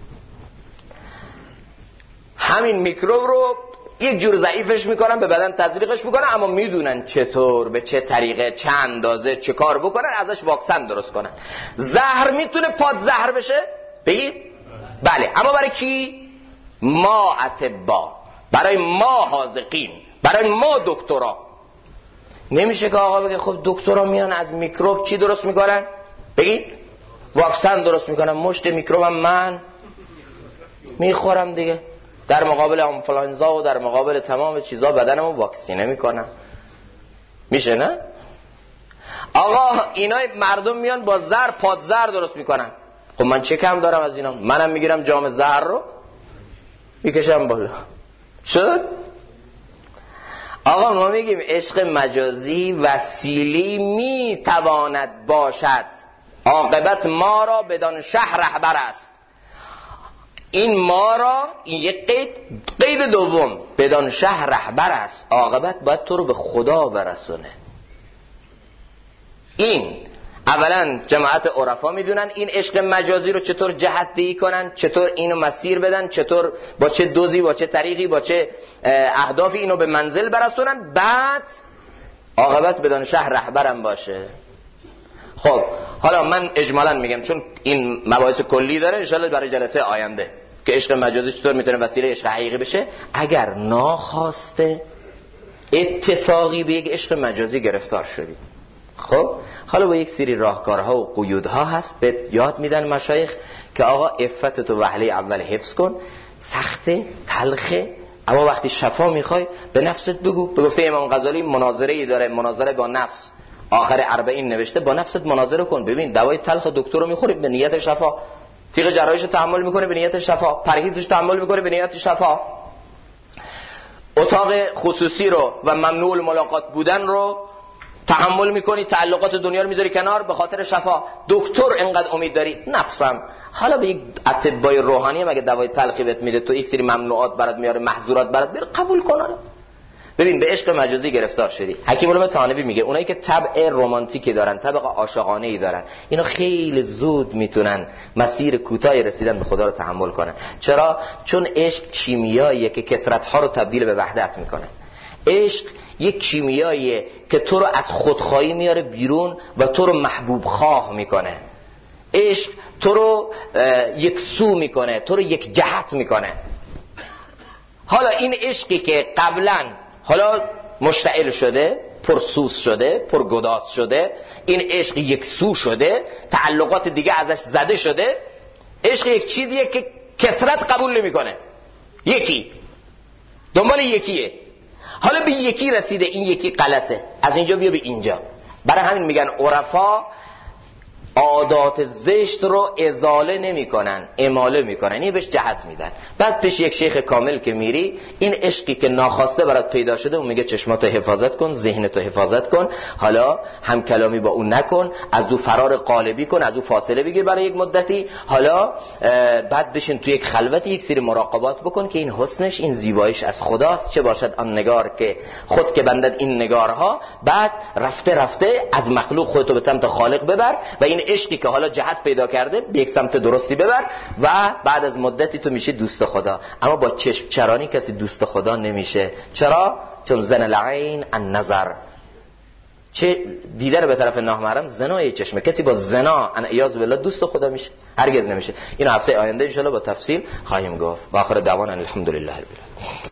همین میکروب رو یک جور ضعیفش میکنن، به بدن تزریقش میکنن، اما میدونن چطور، به چه طریقه، چه اندازه، چه کار بکنن ازش واکسن درست کنن. زهر میتونه پاد زهر بشه؟ بگید بله. اما برای کی؟ ما اطبا، برای ما حاذقین، برای ما دکترا. نمیشه که آقا بگه خب دکترا میان از میکروب چی درست میکنن؟ بگید واکسن درست میکنن. مشت میکروبم من میخورم دیگه، در مقابل آنفلانزا و در مقابل تمام چیزا بدنمو واکسینه میکنم. میشه نه؟ آقا اینا مردم میان با زهر پاد زهر درست میکنن. خب من چه کم دارم از اینا؟ منم میگیرم جام زهر رو میکشم بالا. شد؟ آقا ما میگیم عشق مجازی وسیلی میتواند باشد، عاقبت ما را بدان شه رهبر است. این ما را، این یک قید دوم، بدان شه رهبر است، عاقبت باید تو رو به خدا برسونه. این اولا جماعت عرفا میدونن این عشق مجازی رو چطور جهت دهی کنن، چطور اینو مسیر بدن، چطور با چه دوزی، با چه طریقی، با چه اهدافی اینو به منزل برسونن. بعد عاقبت بدان شه رهبرم باشه. خب حالا من اجمالا میگم چون این مباحث کلی داره، انشالله برای جلسه آینده که عشق مجازی چطور میتونه وسیله عشق حقیقی بشه. اگر ناخواسته اتفاقی به یک عشق مجازی گرفتار شدی، خب حالا با یک سری راهکارها و قیودها هست به یاد میدن مشایخ که آقا عفتتو وهله اول حفظ کن. سخته، تلخه، اما وقتی شفا میخوای به نفست بگو. به گفته امام غزالی مناظره‌ای داره، مناظره با نفس، آخر 40 نوشته با نفست مناظره کن. ببین دوای تلخ دکتر رو میخوری به نیت شفا، تیغ جراحیش تحمل میکنه به نیت شفا، پرهیزش تحمل میکنه به نیت شفا، اتاق خصوصی رو و ممنوع الملاقات بودن رو تحمل میکنی، تعلقات دنیا رو میذاری کنار به خاطر شفا. دکتر انقدر امید داری، نفسم حالا به یک اطبای روحانی مگه دوای تلخی بهت میده، تو یک سری ممنوعات برات میاره، محظورات برات میاره، قبول کن. ببین به عشق مجازی گرفتار شدی. حکیم علوم طانوی میگه اونایی که طبع رمانتیکی دارن، طبع عاشقانه‌ای دارن، اینا خیلی زود میتونن مسیر کوتاهی رسیدن به خدا رو تحمل کنن. چرا؟ چون عشق کیمیاییه که کثرت‌ها رو تبدیل به وحدت میکنه. عشق یک کیمیاییه که تو رو از خودخواهی میاره بیرون و تو رو محبوب خواه میکنه. عشق تو رو یک سو میکنه، تو رو یک جهت میکنه. حالا این عشقی که قبلا حالا مشتعل شده، پرسوس شده، پرگداز شده، این عشق یک سو شده، تعلقات دیگه ازش زده شده. عشق یک چیزیه که کثرت قبول نمیکنه، یکی دنبال یکیه. حالا به یکی رسیده، این یکی غلطه، از اینجا بیا به اینجا. برای همین میگن عرفا عادات زشت رو ازاله نمی کنن، اماله می کنن، این بهش جهت میدن. بعد پیش یک شیخ کامل که میری، این عشقی که ناخواسته برات پیدا شده اون میگه چشماتو حفاظت کن، ذهنتو حفاظت کن، حالا هم کلامی با اون نکن، از او فرار قالبی کن، از او فاصله بگیر برای یک مدتی. حالا بعد بشین تو یک خلوت، یک سری مراقبات بکن که این حسنش، این زیباییش از خداست، چه باشد آن نگار که خود که بندد این نگارها. بعد رفته رفته از مخلوق خودتو به سمت خالق ببر و این عشقی که حالا جهت پیدا کرده به یک سمت درستی ببر و بعد از مدتی تو میشه دوست خدا. اما با چشم چرانی کسی دوست خدا نمیشه. چرا؟ چون زن العین النظر، چه دیدن به طرف نامحرم زنای چشمه. کسی با زنا اعوذ بالله دوست خدا میشه؟ هرگز نمیشه. اینو هفته آینده ان شاء الله با تفصیل خواهیم گفت. و آخر دعوانا الحمدلله رب العالمین.